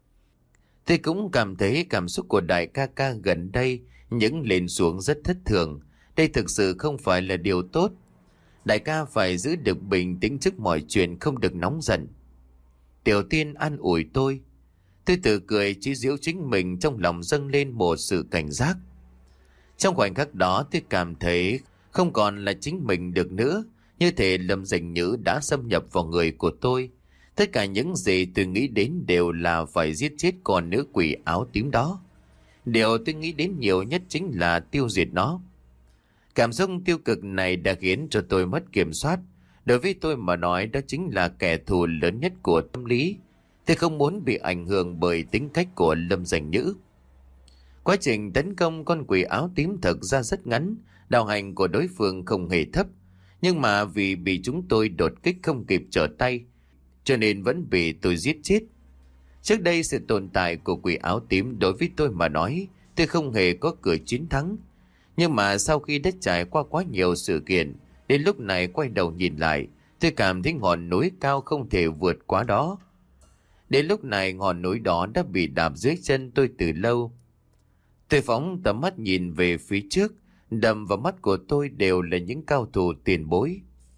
Tôi cũng cảm thấy cảm xúc của đại ca ca gần đây những lên xuống rất thất thường. Đây thực sự không phải là điều tốt. Đại ca phải giữ được bình tĩnh trước mọi chuyện, không được nóng giận. Tiểu Tiên an ủi tôi. Tôi tự cười chỉ giễu chính mình, trong lòng dâng lên một sự cảnh giác. Trong khoảnh khắc đó tôi cảm thấy không còn là chính mình được nữa. Như thể Lâm Dành Nhữ đã xâm nhập vào người của tôi. Tất cả những gì tôi nghĩ đến đều là phải giết chết con nữ quỷ áo tím đó. Điều tôi nghĩ đến nhiều nhất chính là tiêu diệt nó. Cảm xúc tiêu cực này đã khiến cho tôi mất kiểm soát. Đối với tôi mà nói, đó chính là kẻ thù lớn nhất của tâm lý. Tôi không muốn bị ảnh hưởng bởi tính cách của Lâm Dành Nhữ. Quá trình tấn công con quỷ áo tím thực ra rất ngắn, đạo hành của đối phương không hề thấp. Nhưng mà vì bị chúng tôi đột kích không kịp trở tay, cho nên vẫn bị tôi giết chết. Trước đây sự tồn tại của quỷ áo tím đối với tôi mà nói, tôi không hề có cửa chiến thắng. Nhưng mà sau khi đã trải qua quá nhiều sự kiện, đến lúc này quay đầu nhìn lại, tôi cảm thấy ngọn núi cao không thể vượt qua đó. Đến lúc này ngọn núi đó đã bị đạp dưới chân tôi từ lâu. Tôi phóng tầm mắt nhìn về phía trước, đầm vào mắt của tôi đều là những cao thủ tiền bối.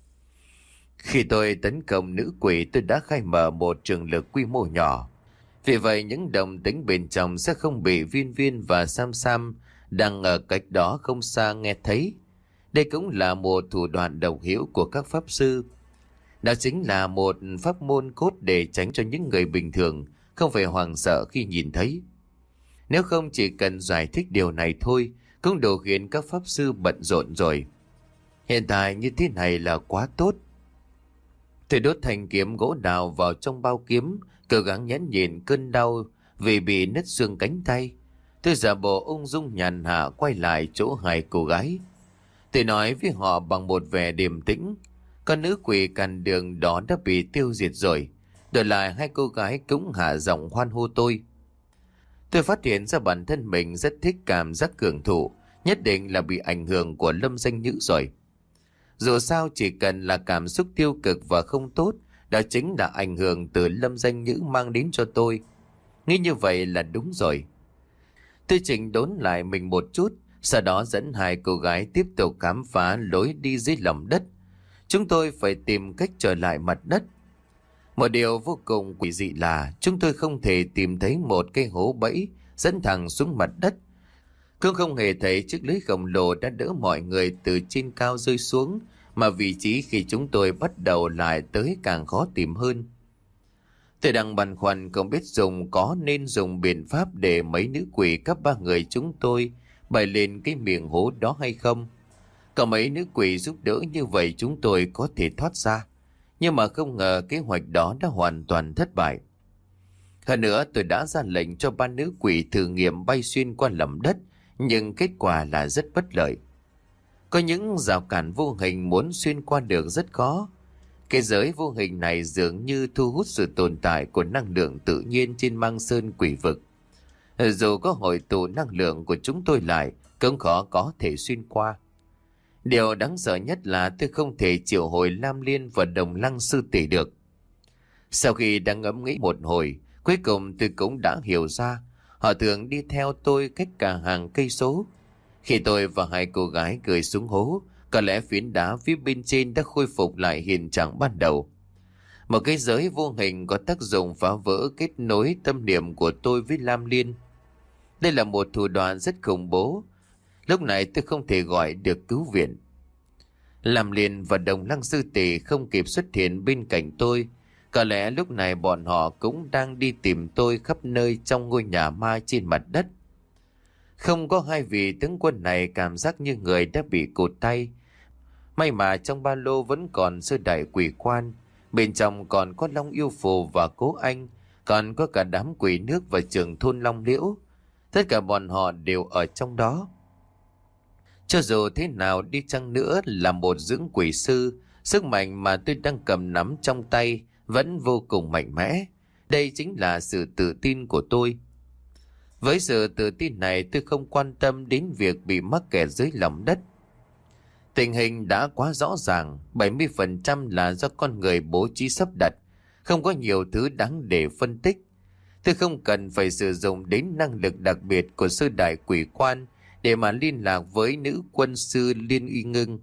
Khi tôi tấn công nữ quỷ, tôi đã khai mở một trường lực quy mô nhỏ. Vì vậy những động tĩnh bên trong sẽ không bị Viên Viên và Sam Sam đang ở cách đó không xa nghe thấy. Đây cũng là một thủ đoạn độc hữu của các pháp sư. Đó chính là một pháp môn cốt để tránh cho những người bình thường không phải hoảng sợ khi nhìn thấy. Nếu không chỉ cần giải thích điều này thôi cũng đủ khiến các pháp sư bận rộn rồi. Hiện tại như thế này là quá tốt. Tôi đốt thanh kiếm gỗ đào vào trong bao kiếm, cố gắng nhẫn nhịn cơn đau vì bị nứt xương cánh tay. Tôi giả bộ ung dung nhàn hạ quay lại chỗ hai cô gái. Tôi nói với họ bằng một vẻ điềm tĩnh. Con nữ quỷ cản đường đó đã bị tiêu diệt rồi. Đổi lại hai cô gái cũng hạ giọng hoan hô tôi. Tôi phát hiện ra bản thân mình rất thích cảm giác cường thủ, nhất định là bị ảnh hưởng của Lâm Danh Nhữ rồi. Dù sao chỉ cần là cảm xúc tiêu cực và không tốt, đó chính là ảnh hưởng từ Lâm Danh Nhữ mang đến cho tôi. Nghĩ như vậy là đúng rồi. Tôi chỉnh đốn lại mình một chút, sau đó dẫn hai cô gái tiếp tục khám phá lối đi dưới lòng đất. Chúng tôi phải tìm cách trở lại mặt đất. Một điều vô cùng quỷ dị là chúng tôi không thể tìm thấy một cái hố bẫy dẫn thẳng xuống mặt đất. Cũng không hề thấy chiếc lưới khổng lồ đã đỡ mọi người từ trên cao rơi xuống, mà vị trí khi chúng tôi bắt đầu lại tới càng khó tìm hơn. Tôi đang băn khoăn không biết dùng có nên dùng biện pháp để mấy nữ quỷ cấp ba người chúng tôi bày lên cái miệng hố đó hay không. Có mấy nữ quỷ giúp đỡ như vậy chúng tôi có thể thoát ra. Nhưng mà không ngờ kế hoạch đó đã hoàn toàn thất bại. Hơn nữa tôi đã ra lệnh cho ba nữ quỷ thử nghiệm bay xuyên qua lòng đất, nhưng kết quả là rất bất lợi. Có những rào cản vô hình muốn xuyên qua được rất khó. Cái giới vô hình này dường như thu hút sự tồn tại của năng lượng tự nhiên trên Mang Sơn quỷ vực. Dù có hội tụ năng lượng của chúng tôi lại, cũng khó có thể xuyên qua. Điều đáng sợ nhất là tôi không thể triệu hồi Lam Liên và Đồng Lăng sư tỷ được. Sau khi đang ngẫm nghĩ một hồi, cuối cùng tôi cũng đã hiểu ra họ thường đi theo tôi cách cả hàng cây số. Khi tôi và hai cô gái cười xuống hố, có lẽ phiến đá phía bên trên đã khôi phục lại hiện trạng ban đầu. Một cái giới vô hình có tác dụng phá vỡ kết nối tâm niệm của tôi với Lam Liên. Đây là một thủ đoạn rất khủng bố. Lúc này tôi không thể gọi được cứu viện. Lam Liên và Đồng Lăng sư tỷ không kịp xuất hiện bên cạnh tôi. Có lẽ lúc này bọn họ cũng đang đi tìm tôi khắp nơi trong ngôi nhà ma trên mặt đất. Không có hai vị tướng quân này cảm giác như người đã bị cụt tay. May mà trong ba lô vẫn còn sơ đại quỷ quan. Bên trong còn có Long Yêu Phù và Cố Anh. Còn có cả đám quỷ nước và trưởng thôn Long Liễu. Tất cả bọn họ đều ở trong đó. Cho dù thế nào đi chăng nữa là một dưỡng quỷ sư, sức mạnh mà tôi đang cầm nắm trong tay vẫn vô cùng mạnh mẽ. Đây chính là sự tự tin của tôi. Với sự tự tin này tôi không quan tâm đến việc bị mắc kẹt dưới lòng đất. Tình hình đã quá rõ ràng, bảy mươi phần trăm là do con người bố trí sắp đặt, không có nhiều thứ đáng để phân tích. Tôi không cần phải sử dụng đến năng lực đặc biệt của sư đại quỷ quan để mà liên lạc với nữ quân sư Liên Y Ngưng.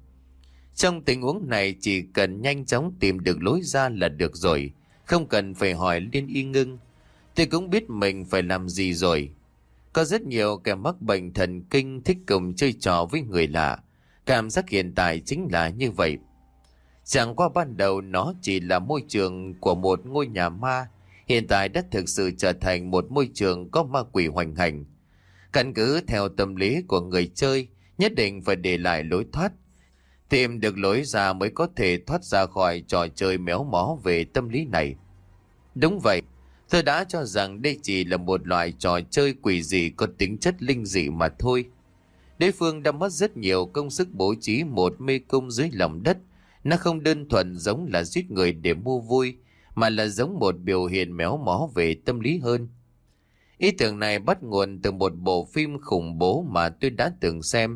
Trong tình huống này chỉ cần nhanh chóng tìm được lối ra là được rồi, không cần phải hỏi Liên Y Ngưng. Tôi cũng biết mình phải làm gì rồi. Có rất nhiều kẻ mắc bệnh thần kinh thích cùng chơi trò với người lạ. Cảm giác hiện tại chính là như vậy. Chẳng qua ban đầu nó chỉ là môi trường của một ngôi nhà ma, hiện tại đã thực sự trở thành một môi trường có ma quỷ hoành hành. Căn cứ theo tâm lý của người chơi, nhất định phải để lại lối thoát. Tìm được lối ra mới có thể thoát ra khỏi trò chơi méo mó về tâm lý này. Đúng vậy, tôi đã cho rằng đây chỉ là một loại trò chơi quỷ dị có tính chất linh dị mà thôi. Đối phương đã mất rất nhiều công sức bố trí một mê cung dưới lòng đất. Nó không đơn thuần giống là giết người để mua vui, mà là giống một biểu hiện méo mó về tâm lý hơn. Ý tưởng này bắt nguồn từ một bộ phim khủng bố mà tôi đã từng xem.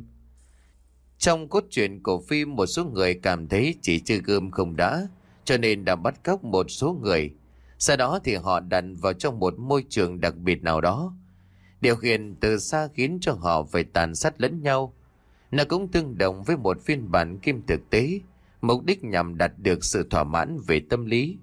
Trong cốt truyện của phim, một số người cảm thấy chỉ chơi gươm không đã, cho nên đã bắt cóc một số người. Sau đó thì họ đặt vào trong một môi trường đặc biệt nào đó. Điều khiển từ xa khiến cho họ phải tàn sát lẫn nhau. Nó cũng tương đồng với một phiên bản kim thực tế, mục đích nhằm đạt được sự thỏa mãn về tâm lý.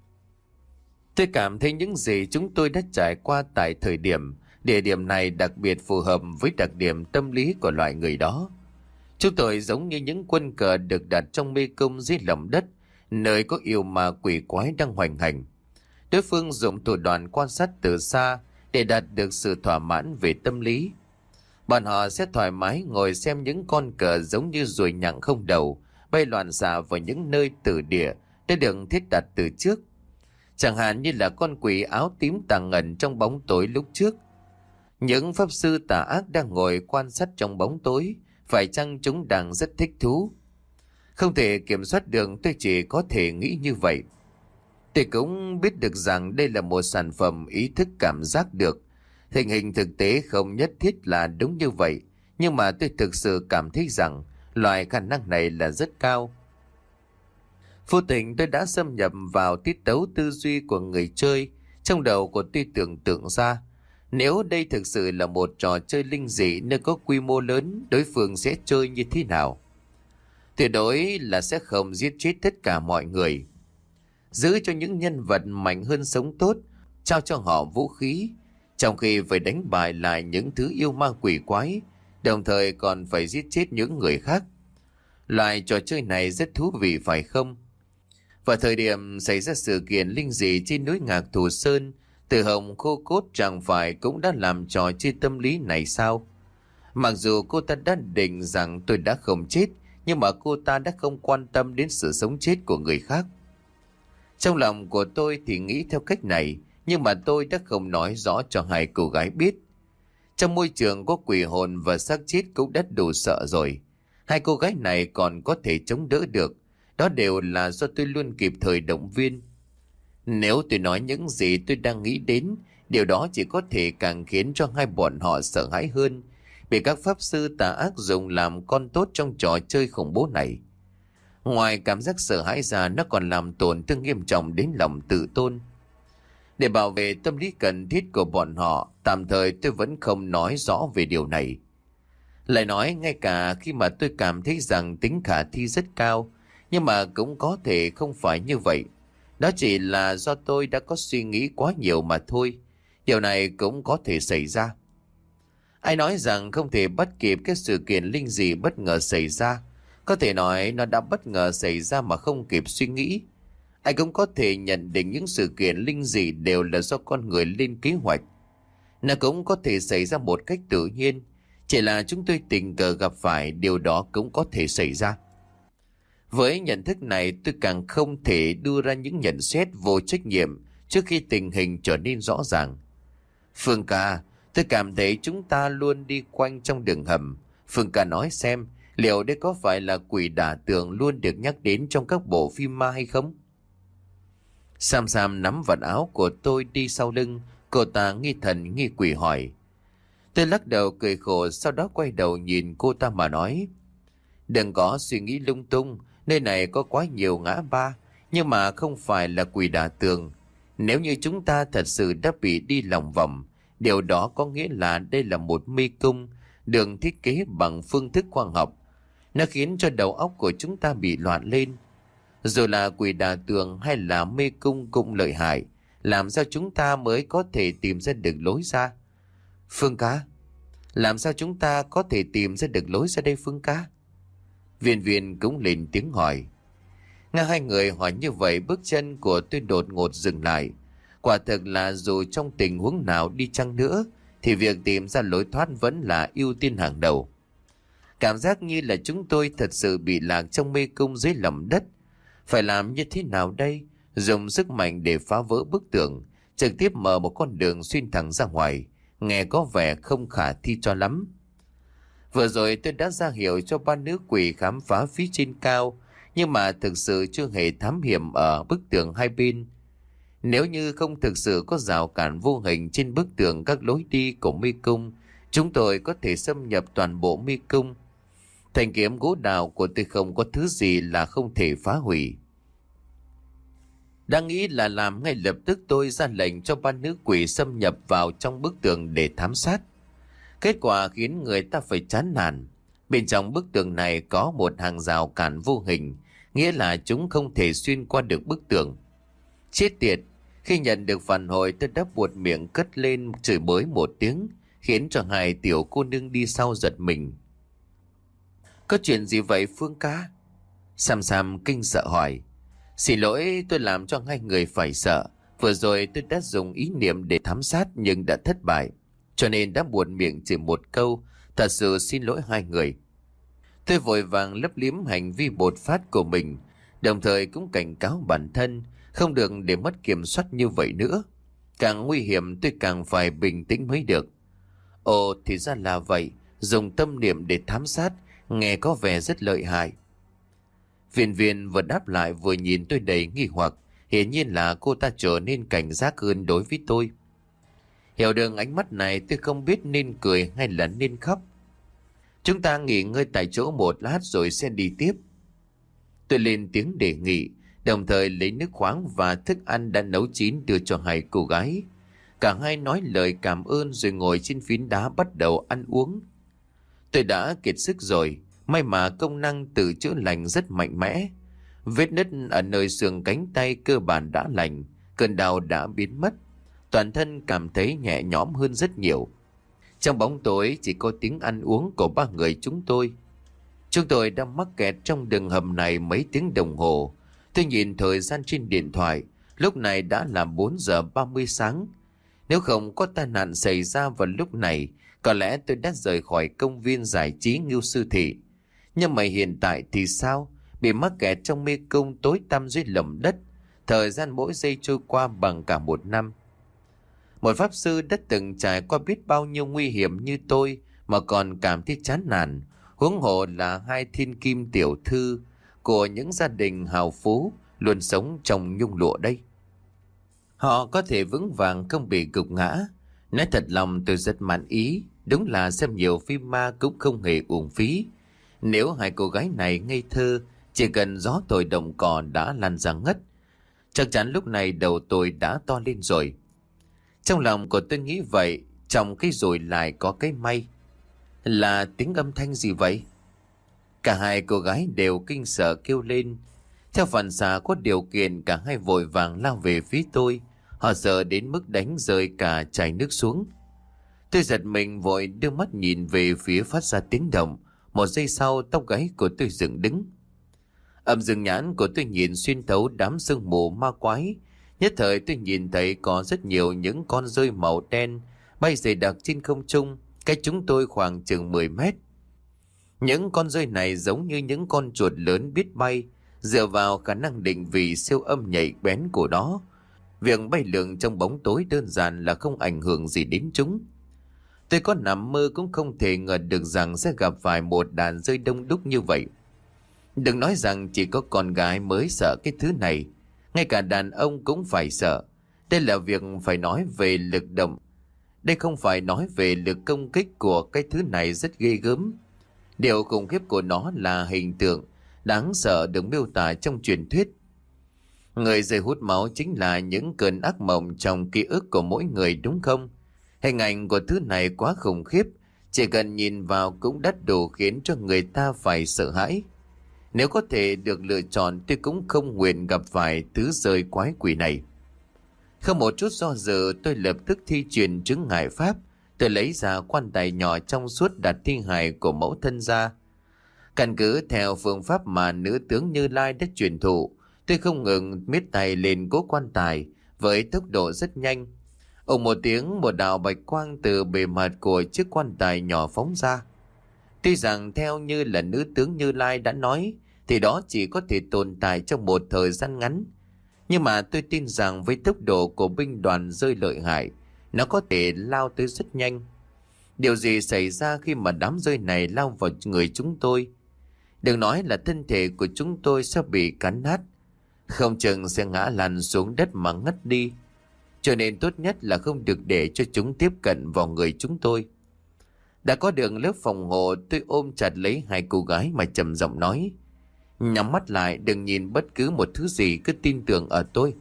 Tôi cảm thấy những gì chúng tôi đã trải qua tại thời điểm, địa điểm này đặc biệt phù hợp với đặc điểm tâm lý của loại người đó. Chúng tôi giống như những quân cờ được đặt trong mê cung dưới lòng đất, nơi có yêu ma quỷ quái đang hoành hành. Đối phương dùng thủ đoạn quan sát từ xa để đạt được sự thỏa mãn về tâm lý. Bọn họ sẽ thoải mái ngồi xem những con cờ giống như ruồi nhặng không đầu bay loạn xạ vào những nơi tử địa đã được thiết đặt từ trước. Chẳng hạn như là con quỷ áo tím tàng ngẩn trong bóng tối lúc trước. Những pháp sư tà ác đang ngồi quan sát trong bóng tối, phải chăng chúng đang rất thích thú? Không thể kiểm soát được, tôi chỉ có thể nghĩ như vậy. Tôi cũng biết được rằng đây là một sản phẩm ý thức cảm giác được. Tình hình thực tế không nhất thiết là đúng như vậy, nhưng mà tôi thực sự cảm thấy rằng loại khả năng này là rất cao. Vô tình tôi đã xâm nhập vào tiết tấu tư duy của người chơi, Trong đầu của tôi tưởng tượng ra, nếu đây thực sự là một trò chơi linh dị nơi có quy mô lớn, đối phương sẽ chơi như thế nào? Tuyệt đối là sẽ không giết chết tất cả mọi người. Giữ cho những nhân vật mạnh hơn sống tốt, trao cho họ vũ khí, trong khi phải đánh bại lại những thứ yêu ma quỷ quái, đồng thời còn phải giết chết những người khác. Loại trò chơi này rất thú vị phải không? Vào thời điểm xảy ra sự kiện linh dị trên núi Ngạc Thù Sơn, Từ Hồng Khô Cốt chẳng phải cũng đã làm trò chơi tâm lý này sao? Mặc dù cô ta đã định rằng tôi đã không chết, nhưng mà cô ta đã không quan tâm đến sự sống chết của người khác. Trong lòng của tôi thì nghĩ theo cách này, nhưng mà tôi đã không nói rõ cho hai cô gái biết. Trong môi trường có quỷ hồn và xác chết cũng đã đủ sợ rồi. Hai cô gái này còn có thể chống đỡ được. Đó đều là do tôi luôn kịp thời động viên. Nếu tôi nói những gì tôi đang nghĩ đến, điều đó chỉ có thể càng khiến cho hai bọn họ sợ hãi hơn, bị các pháp sư tà ác dùng làm con tốt trong trò chơi khủng bố này. Ngoài cảm giác sợ hãi ra, nó còn làm tổn thương nghiêm trọng đến lòng tự tôn. Để bảo vệ tâm lý cần thiết của bọn họ, tạm thời tôi vẫn không nói rõ về điều này. Lại nói, ngay cả khi mà tôi cảm thấy rằng tính khả thi rất cao, nhưng mà cũng có thể không phải như vậy. Đó chỉ là do tôi đã có suy nghĩ quá nhiều mà thôi. Điều này cũng có thể xảy ra. Ai nói rằng không thể bắt kịp cái sự kiện linh dị bất ngờ xảy ra? Có thể nói nó đã bất ngờ xảy ra mà không kịp suy nghĩ. Ai cũng có thể nhận định những sự kiện linh dị đều là do con người lên kế hoạch. Nó cũng có thể xảy ra một cách tự nhiên. Chỉ là chúng tôi tình cờ gặp phải, điều đó cũng có thể xảy ra. Với nhận thức này, tôi càng không thể đưa ra những nhận xét vô trách nhiệm trước khi tình hình trở nên rõ ràng. Phương ca, tôi cảm thấy chúng ta luôn đi quanh trong đường hầm. Phương ca nói xem, liệu đây có phải là quỷ đả tường luôn được nhắc đến trong các bộ phim ma hay không? Sam Sam nắm vạt áo của tôi đi sau lưng, cô ta nghi thần nghi quỷ hỏi. Tôi lắc đầu cười khổ, sau đó quay đầu nhìn cô ta mà nói. Đừng có suy nghĩ lung tung, nơi này có quá nhiều ngã ba, nhưng mà không phải là quỷ đả tường. Nếu như chúng ta thật sự đã bị đi lòng vòng, điều đó có nghĩa là đây là một mê cung, được thiết kế bằng phương thức khoa học. Nó khiến cho đầu óc của chúng ta bị loạn lên. Dù là quỷ đả tường hay là mê cung cũng lợi hại, làm sao chúng ta mới có thể tìm ra được lối ra? Phương ca, làm sao chúng ta có thể tìm ra được lối ra đây Phương ca? Viên Viên cũng lên tiếng hỏi. Nghe hai người hỏi như vậy, bước chân của tôi đột ngột dừng lại. Quả thực là dù trong tình huống nào đi chăng nữa, thì việc tìm ra lối thoát vẫn là ưu tiên hàng đầu. Cảm giác như là chúng tôi thật sự bị lạc trong mê cung dưới lòng đất. Phải làm như thế nào đây? Dùng sức mạnh để phá vỡ bức tường, trực tiếp mở một con đường xuyên thẳng ra ngoài, nghe có vẻ không khả thi cho lắm. Vừa rồi tôi đã ra hiệu cho ba nữ quỷ khám phá phía trên cao, nhưng mà thực sự chưa hề thám hiểm ở bức tường hai bên. Nếu như không thực sự có rào cản vô hình trên bức tường các lối đi của mê cung, chúng tôi có thể xâm nhập toàn bộ mê cung. Thanh kiếm gỗ đào của tôi không có thứ gì là không thể phá hủy. Đang nghĩ là làm, ngay lập tức tôi ra lệnh cho ba nữ quỷ xâm nhập vào trong bức tường để thám sát. Kết quả khiến người ta phải chán nản. Bên trong bức tường này có một hàng rào cản vô hình, nghĩa là chúng không thể xuyên qua được bức tường. Chết tiệt, khi nhận được phản hồi tôi đã buột miệng cất lên chửi bới một tiếng, khiến cho hai tiểu cô nương đi sau giật mình. Có chuyện gì vậy Phương ca? Sam Sam kinh sợ hỏi. Xin lỗi, tôi làm cho hai người phải sợ. Vừa rồi tôi đã dùng ý niệm để thám sát nhưng đã thất bại, cho nên đã buột miệng chỉ một câu. Thật sự xin lỗi hai người. Tôi vội vàng lấp liếm hành vi bột phát của mình, đồng thời cũng cảnh cáo bản thân không được để mất kiểm soát như vậy nữa. Càng nguy hiểm tôi càng phải bình tĩnh mới được. Ồ, thì ra là vậy. Dùng tâm niệm để thám sát, nghe có vẻ rất lợi hại. Viên Viên vừa đáp lại vừa nhìn tôi đầy nghi hoặc. Hiển nhiên là cô ta trở nên cảnh giác hơn đối với tôi. Hiểu được ánh mắt này, tôi không biết nên cười hay là nên khóc. Chúng ta nghỉ ngơi tại chỗ một lát rồi sẽ đi tiếp. Tôi lên tiếng đề nghị. đồng thời lấy nước khoáng và thức ăn đã nấu chín đưa cho hai cô gái. Cả hai nói lời cảm ơn rồi ngồi trên phiến đá bắt đầu ăn uống. Tôi đã kiệt sức rồi, may mà công năng tự chữa lành rất mạnh mẽ. Vết nứt ở nơi xương cánh tay cơ bản đã lành, cơn đau đã biến mất. Toàn thân cảm thấy nhẹ nhõm hơn rất nhiều. Trong bóng tối chỉ có tiếng ăn uống của ba người chúng tôi. Chúng tôi đã mắc kẹt trong đường hầm này mấy tiếng đồng hồ. Tôi nhìn thời gian trên điện thoại, lúc này đã là bốn giờ ba mươi sáng. Nếu không có tai nạn xảy ra vào lúc này, có lẽ tôi đã rời khỏi công viên giải trí Ngưu Sư Thị. Nhưng mà hiện tại thì sao? Bị mắc kẹt trong mê cung tối tăm dưới lòng đất. Thời gian mỗi giây trôi qua bằng cả một năm. Một pháp sư đã từng trải qua biết bao nhiêu nguy hiểm như tôi mà còn cảm thấy chán nản. Huống hồ là hai thiên kim tiểu thư của những gia đình hào phú luôn sống trong nhung lụa đây. Họ có thể vững vàng không bị gục ngã. Nói thật lòng tôi rất mãn ý. Đúng là xem nhiều phim ma cũng không hề uổng phí. Nếu hai cô gái này ngây thơ, chỉ cần gió thổi động cỏ đã lan ra ngất, chắc chắn lúc này đầu tôi đã to lên rồi. Trong lòng của tôi nghĩ vậy, trong cái rồi lại có cái may. Là tiếng âm thanh gì vậy? Cả hai cô gái đều kinh sợ kêu lên. Theo phản xạ có điều kiện, cả hai vội vàng lao về phía tôi. Họ sợ đến mức đánh rơi cả chai nước xuống. Tôi giật mình vội đưa mắt nhìn về phía phát ra tiếng động. Một giây sau tóc gáy của tôi dựng đứng. Âm dương nhãn của tôi nhìn xuyên thấu đám sương mù ma quái. Nhất thời tôi nhìn thấy có rất nhiều những con rơi màu đen bay dày đặc trên không trung, cách chúng tôi khoảng chừng mười mét. Những con rơi này giống như những con chuột lớn biết bay, dựa vào khả năng định vị siêu âm nhạy bén của nó. Việc bay lượn trong bóng tối đơn giản là không ảnh hưởng gì đến chúng. Tôi có nằm mơ cũng không thể ngờ được rằng sẽ gặp phải một đàn rơi đông đúc như vậy. Đừng nói rằng chỉ có con gái mới sợ cái thứ này, ngay cả đàn ông cũng phải sợ. Đây là việc phải nói về lực động. Đây không phải nói về lực công kích của cái thứ này rất ghê gớm. Điều khủng khiếp của nó là hình tượng đáng sợ được miêu tả trong truyền thuyết. Người rơi hút máu chính là những cơn ác mộng trong ký ức của mỗi người, đúng không? Hình ảnh của thứ này quá khủng khiếp, chỉ cần nhìn vào cũng đắt đủ khiến cho người ta phải sợ hãi. Nếu có thể được lựa chọn, tôi cũng không nguyện gặp phải thứ rơi quái quỷ này. Không một chút do dự, tôi lập tức thi triển chứng ngại pháp. Tôi lấy ra quan tài nhỏ trong suốt đặt thi hài của mẫu thân ra. Căn cứ theo phương pháp mà nữ tướng Như Lai đã truyền thụ, tôi không ngừng miết tay lên cố quan tài với tốc độ rất nhanh. Ồ một tiếng, một đạo bạch quang từ bề mặt của chiếc quan tài nhỏ phóng ra. Tuy rằng theo như là nữ tướng Như Lai đã nói, thì đó chỉ có thể tồn tại trong một thời gian ngắn. Nhưng mà tôi tin rằng với tốc độ của binh đoàn rơi lợi hại, nó có thể lao tới rất nhanh. Điều gì xảy ra khi mà đám rơi này lao vào người chúng tôi? Đừng nói là thân thể của chúng tôi sẽ bị cắn nát, không chừng sẽ ngã lăn xuống đất mà ngất đi. Cho nên tốt nhất là không được để cho chúng tiếp cận vào người chúng tôi. Đã có được lớp phòng hộ, tôi ôm chặt lấy hai cô gái mà trầm giọng nói: nhắm mắt lại, đừng nhìn bất cứ một thứ gì, cứ tin tưởng ở tôi.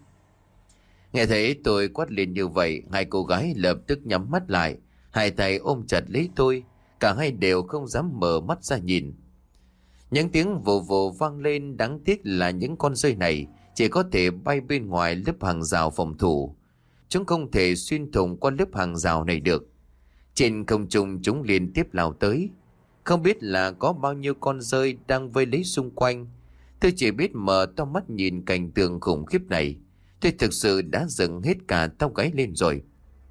Nghe thấy tôi quát lên như vậy, hai cô gái lập tức nhắm mắt lại, hai tay ôm chặt lấy tôi, cả hai đều không dám mở mắt ra nhìn. Những tiếng vù vù vang lên, đáng tiếc là những con rơi này chỉ có thể bay bên ngoài lớp hàng rào phòng thủ. Chúng không thể xuyên thủng qua lớp hàng rào này được. Trên không trung chúng liên tiếp lao tới. Không biết là có bao nhiêu con rơi đang vây lấy xung quanh. Tôi chỉ biết mở to mắt nhìn cảnh tượng khủng khiếp này. Tôi thực sự đã dựng hết cả tóc gáy lên rồi.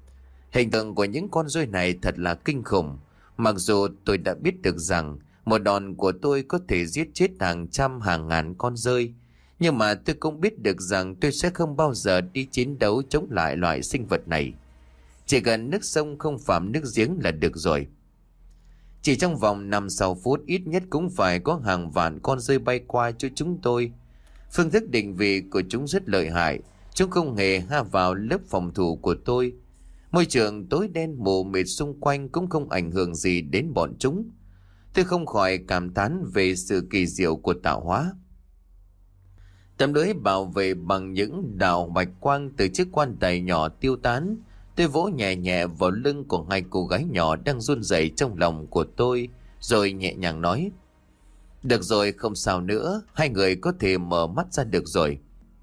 Hình tượng của những con rơi này thật là kinh khủng. Mặc dù tôi đã biết được rằng một đòn của tôi có thể giết chết hàng trăm hàng ngàn con rơi, nhưng mà tôi cũng biết được rằng tôi sẽ không bao giờ đi chiến đấu chống lại loại sinh vật này. Chỉ cần nước sông không phạm nước giếng là được rồi. Chỉ trong vòng năm sáu phút ít nhất cũng phải có hàng vạn con rơi bay qua cho chúng tôi. Phương thức định vị của chúng rất lợi hại. Chúng không hề ha vào lớp phòng thủ của tôi. Môi trường tối đen mù mịt xung quanh cũng không ảnh hưởng gì đến bọn chúng. Tôi không khỏi cảm thán về sự kỳ diệu của tạo hóa. Tấm lưới bảo vệ bằng những đạo bạch quang từ chiếc quan tài nhỏ tiêu tán. Tôi vỗ nhẹ nhẹ vào lưng của hai cô gái nhỏ đang run rẩy trong lòng của tôi, rồi nhẹ nhàng nói: Được rồi, không sao nữa, hai người có thể mở mắt ra được rồi.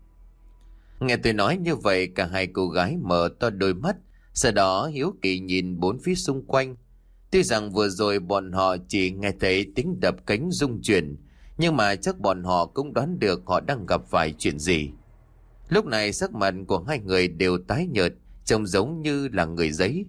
Nghe tôi nói như vậy, cả hai cô gái mở to đôi mắt, sau đó hiếu kỳ nhìn bốn phía xung quanh. Tuy rằng vừa rồi bọn họ chỉ nghe thấy tiếng đập cánh rung chuyển, nhưng mà chắc bọn họ cũng đoán được họ đang gặp phải chuyện gì. Lúc này sắc mặt của hai người đều tái nhợt, trông giống như là người giấy.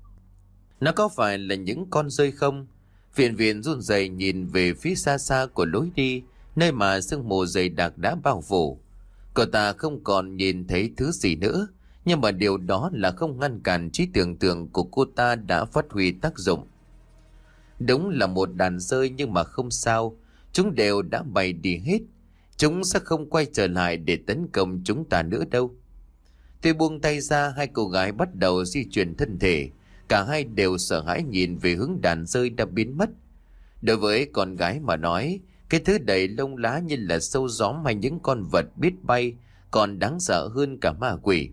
Nó có phải là những con rơi không? Viện viện run rẩy nhìn về phía xa xa của lối đi, nơi mà sương mù dày đặc đã bao phủ. Cậu ta không còn nhìn thấy thứ gì nữa, nhưng mà điều đó là không ngăn cản trí tưởng tượng của cô ta đã phát huy tác dụng. Đúng là một đàn rơi, nhưng mà không sao, chúng đều đã bay đi hết. Chúng sẽ không quay trở lại để tấn công chúng ta nữa đâu. Tôi buông tay ra, hai cô gái bắt đầu di chuyển thân thể. Cả hai đều sợ hãi nhìn về hướng đàn rơi đã biến mất. Đối với con gái mà nói, cái thứ đầy lông lá như là sâu gióm hay những con vật biết bay còn đáng sợ hơn cả ma quỷ.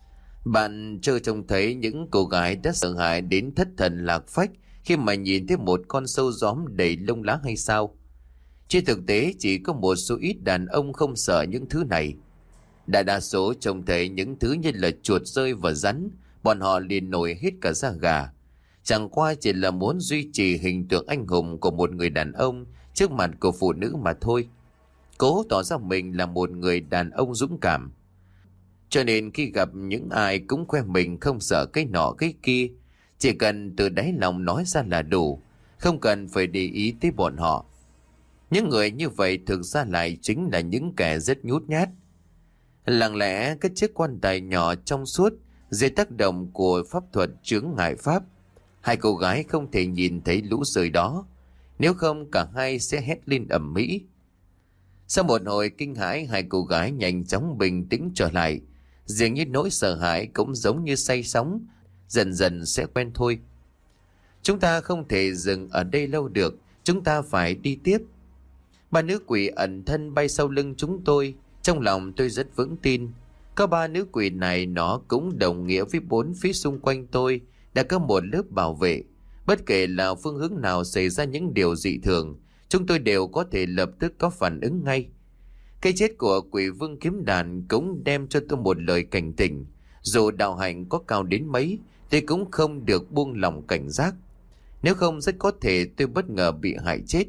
Bạn chưa trông thấy những cô gái đã sợ hãi đến thất thần lạc phách khi mà nhìn thấy một con sâu gióm đầy lông lá hay sao? Trên thực tế chỉ có một số ít đàn ông không sợ những thứ này. Đại đa số trông thấy những thứ như là chuột rơi và rắn, bọn họ liền nổi hết cả da gà. Chẳng qua chỉ là muốn duy trì hình tượng anh hùng của một người đàn ông trước mặt của phụ nữ mà thôi. Cố tỏ ra mình là một người đàn ông dũng cảm. Cho nên khi gặp những ai cũng khoe mình không sợ cái nọ cái kia, chỉ cần từ đáy lòng nói ra là đủ, không cần phải để ý tới bọn họ. Những người như vậy thực ra lại chính là những kẻ rất nhút nhát. Lặng lẽ cái chiếc quan tài nhỏ trong suốt dưới tác động của pháp thuật chướng ngại pháp. Hai cô gái không thể nhìn thấy lũ rơi đó, nếu không cả hai sẽ hét lên ầm ĩ. Sau một hồi kinh hãi, hai cô gái nhanh chóng bình tĩnh trở lại. Dường như nỗi sợ hãi cũng giống như say sóng, dần dần sẽ quen thôi. Chúng ta không thể dừng ở đây lâu được, chúng ta phải đi tiếp. Ba nữ quỷ ẩn thân bay sau lưng chúng tôi. Trong lòng tôi rất vững tin, có ba nữ quỷ này nó cũng đồng nghĩa với bốn phía xung quanh tôi đã có một lớp bảo vệ. Bất kể là phương hướng nào xảy ra những điều dị thường, chúng tôi đều có thể lập tức có phản ứng ngay. Cái chết của quỷ vương kiếm đàn cũng đem cho tôi một lời cảnh tỉnh. Dù đạo hạnh có cao đến mấy, tôi cũng không được buông lòng cảnh giác. Nếu không rất có thể tôi bất ngờ bị hại chết.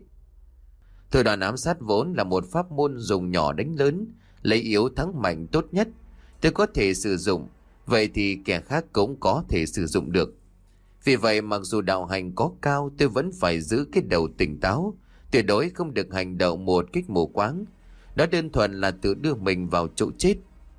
Thủ đoạn ám sát vốn là một pháp môn dùng nhỏ đánh lớn, lấy yếu thắng mạnh tốt nhất. Tôi có thể sử dụng, vậy thì kẻ khác cũng có thể sử dụng được. Vì vậy mặc dù đạo hành có cao, tôi vẫn phải giữ cái đầu tỉnh táo, tuyệt đối không được hành động một cách mù quáng. Đó đơn thuần là tự đưa mình vào chỗ chết.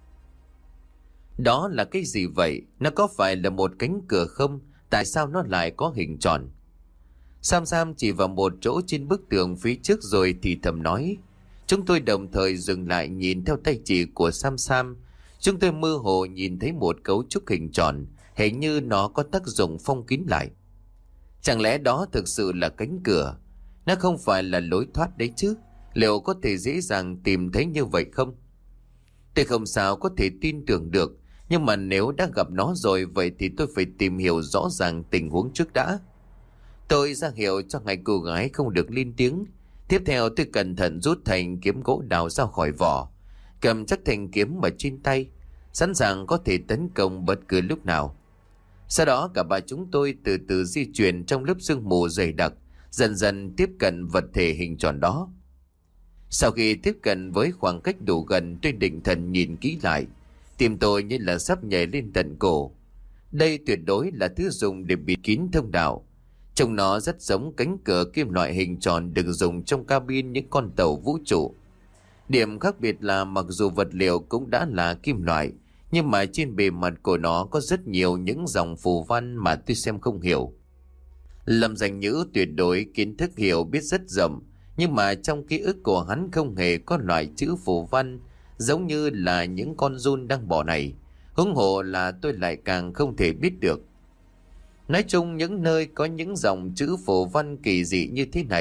Đó là cái gì vậy? Nó có phải là một cánh cửa không? Tại sao nó lại có hình tròn? Sam Sam chỉ vào một chỗ trên bức tường phía trước rồi thì thầm nói. Chúng tôi đồng thời dừng lại nhìn theo tay chỉ của Sam Sam. Chúng tôi mơ hồ nhìn thấy một cấu trúc hình tròn, hình như nó có tác dụng phong kín lại. Chẳng lẽ đó thực sự là cánh cửa? Nó không phải là lối thoát đấy chứ? Liệu có thể dễ dàng tìm thấy như vậy không? Tôi không sao có thể tin tưởng được, nhưng mà nếu đã gặp nó rồi, vậy thì tôi phải tìm hiểu rõ ràng tình huống trước đã. Tôi ra hiệu cho hai cô gái không được lên tiếng. Tiếp theo tôi cẩn thận rút thanh kiếm gỗ đào ra khỏi vỏ, cầm chắc thanh kiếm ở trên tay, sẵn sàng có thể tấn công bất cứ lúc nào. Sau đó cả ba chúng tôi từ từ di chuyển trong lớp sương mù dày đặc, dần dần tiếp cận vật thể hình tròn đó. Sau khi tiếp cận với khoảng cách đủ gần, tôi định thần nhìn kỹ lại. Tim tôi như là sắp nhảy lên tận cổ. Đây tuyệt đối là thứ dùng để bịt kín thông đạo. Trông nó rất giống cánh cửa kim loại hình tròn được dùng trong cabin những con tàu vũ trụ. Điểm khác biệt là mặc dù vật liệu cũng đã là kim loại, nhưng mà trên bề mặt của nó có rất nhiều những dòng phù văn mà tôi xem không hiểu. Lâm Danh Nhữ tuyệt đối kiến thức hiểu biết rất rộng, nhưng mà trong ký ức của hắn không hề có loại chữ phù văn giống như là những con giun đang bỏ này. Huống hồ là tôi lại càng không thể biết được. Nói chung những nơi có những dòng chữ phù văn kỳ dị như thế này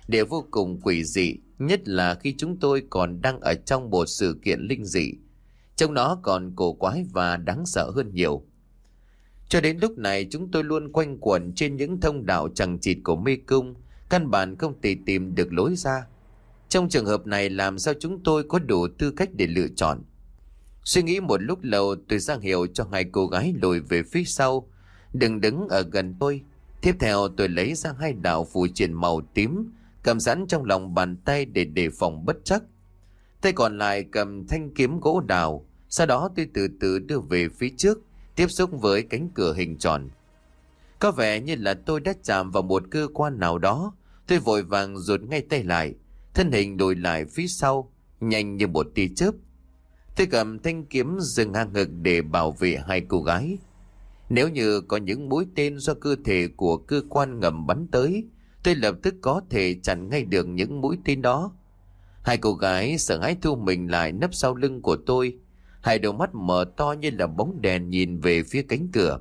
đều vô cùng quỷ dị, nhất là khi chúng tôi còn đang ở trong một sự kiện linh dị. Trông nó còn cổ quái và đáng sợ hơn nhiều. Cho đến lúc này chúng tôi luôn quanh quẩn trên những thông đạo chằng chịt của mê cung, căn bản không thể tìm được lối ra. Trong trường hợp này làm sao chúng tôi có đủ tư cách để lựa chọn? Suy nghĩ một lúc lâu, tôi ra hiệu cho hai cô gái lùi về phía sau, đừng đứng ở gần tôi. Tiếp theo tôi lấy ra hai đạo phù triện màu tím, cầm sẵn trong lòng bàn tay để đề phòng bất trắc. Tay còn lại cầm thanh kiếm gỗ đào. Sau đó tôi từ từ đưa về phía trước, tiếp xúc với cánh cửa hình tròn. Có vẻ như là tôi đã chạm vào một cơ quan nào đó. Tôi vội vàng rụt ngay tay lại, thân hình lùi lại phía sau, nhanh như một tia chớp. Tôi cầm thanh kiếm dừng ngang ngực để bảo vệ hai cô gái. Nếu như có những mũi tên do cơ thể của cơ quan ngầm bắn tới, tôi lập tức có thể chặn ngay được những mũi tên đó. Hai cô gái sợ hãi thu mình lại nấp sau lưng của tôi, hai đôi mắt mở to như là bóng đèn nhìn về phía cánh cửa.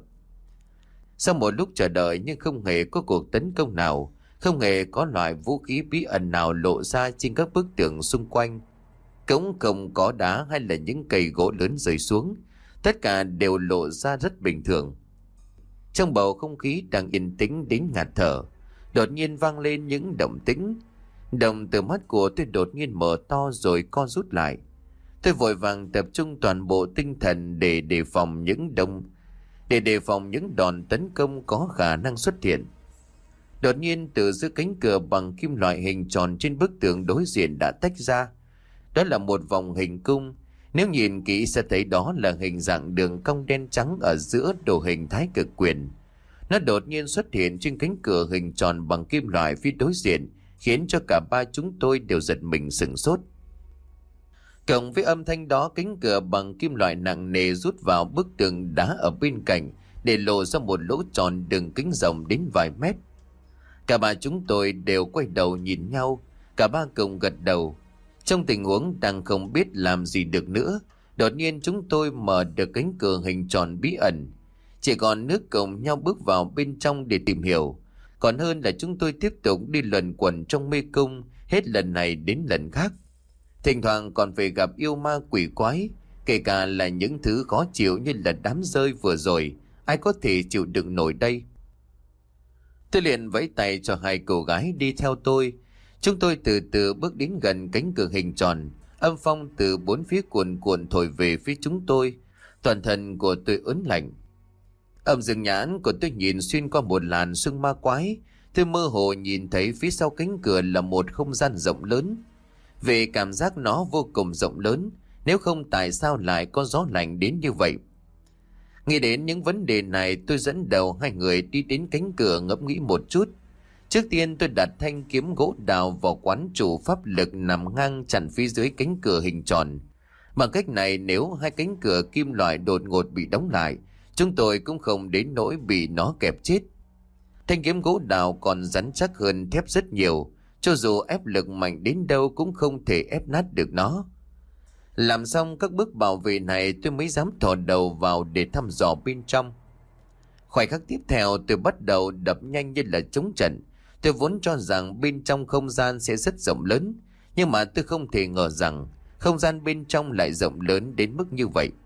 Sau một lúc chờ đợi nhưng không hề có cuộc tấn công nào, không hề có loại vũ khí bí ẩn nào lộ ra trên các bức tường xung quanh. Cũng không có đá hay là những cây gỗ lớn rơi xuống, tất cả đều lộ ra rất bình thường. Trong bầu không khí đang yên tĩnh đến ngạt thở, đột nhiên vang lên những động tĩnh. Đồng từ mắt của tôi đột nhiên mở to rồi co rút lại. Tôi vội vàng tập trung toàn bộ tinh thần để đề phòng những động để đề phòng những đòn tấn công có khả năng xuất hiện. Đột nhiên từ giữa cánh cửa bằng kim loại hình tròn trên bức tường đối diện đã tách ra. Đó là một vòng hình cung. Nếu nhìn kỹ sẽ thấy đó là hình dạng đường cong đen trắng ở giữa đồ hình thái cực quyền. Nó đột nhiên xuất hiện trên cánh cửa hình tròn bằng kim loại phía đối diện, khiến cho cả ba chúng tôi đều giật mình sửng sốt. Cộng với âm thanh đó, cánh cửa bằng kim loại nặng nề rút vào bức tường đá ở bên cạnh để lộ ra một lỗ tròn đường kính rộng đến vài mét. Cả ba chúng tôi đều quay đầu nhìn nhau, cả ba cùng gật đầu. Trong tình huống đang không biết làm gì được nữa, đột nhiên chúng tôi mở được cánh cửa hình tròn bí ẩn. Chỉ còn nước cùng nhau bước vào bên trong để tìm hiểu, còn hơn là chúng tôi tiếp tục đi luẩn quẩn trong mê cung hết lần này đến lần khác. Thỉnh thoảng còn phải gặp yêu ma quỷ quái, kể cả là những thứ khó chịu như là đám rơi vừa rồi, ai có thể chịu đựng nổi đây. Tôi liền vẫy tay cho hai cô gái đi theo tôi. Chúng tôi từ từ bước đến gần cánh cửa hình tròn. Âm phong từ bốn phía cuồn cuộn thổi về phía chúng tôi. Toàn thân của tôi ớn lạnh. Âm dương nhãn của tôi nhìn xuyên qua một làn sương ma quái. Tôi mơ hồ nhìn thấy phía sau cánh cửa là một không gian rộng lớn. Về cảm giác nó vô cùng rộng lớn, nếu không tại sao lại có gió lạnh đến như vậy. Nghĩ đến những vấn đề này, tôi dẫn đầu hai người đi đến cánh cửa ngẫm nghĩ một chút. Trước tiên tôi đặt thanh kiếm gỗ đào vào quán chủ pháp lực nằm ngang chặn phía dưới cánh cửa hình tròn. Bằng cách này, nếu hai cánh cửa kim loại đột ngột bị đóng lại, chúng tôi cũng không đến nỗi bị nó kẹp chết. Thanh kiếm gỗ đào còn rắn chắc hơn thép rất nhiều, cho dù ép lực mạnh đến đâu cũng không thể ép nát được nó. Làm xong các bước bảo vệ này, tôi mới dám thò đầu vào để thăm dò bên trong. Khoảnh khắc tiếp theo, tôi bắt đầu đập nhanh như là trống trận. Tôi vốn cho rằng bên trong không gian sẽ rất rộng lớn, nhưng mà tôi không thể ngờ rằng không gian bên trong lại rộng lớn đến mức như vậy.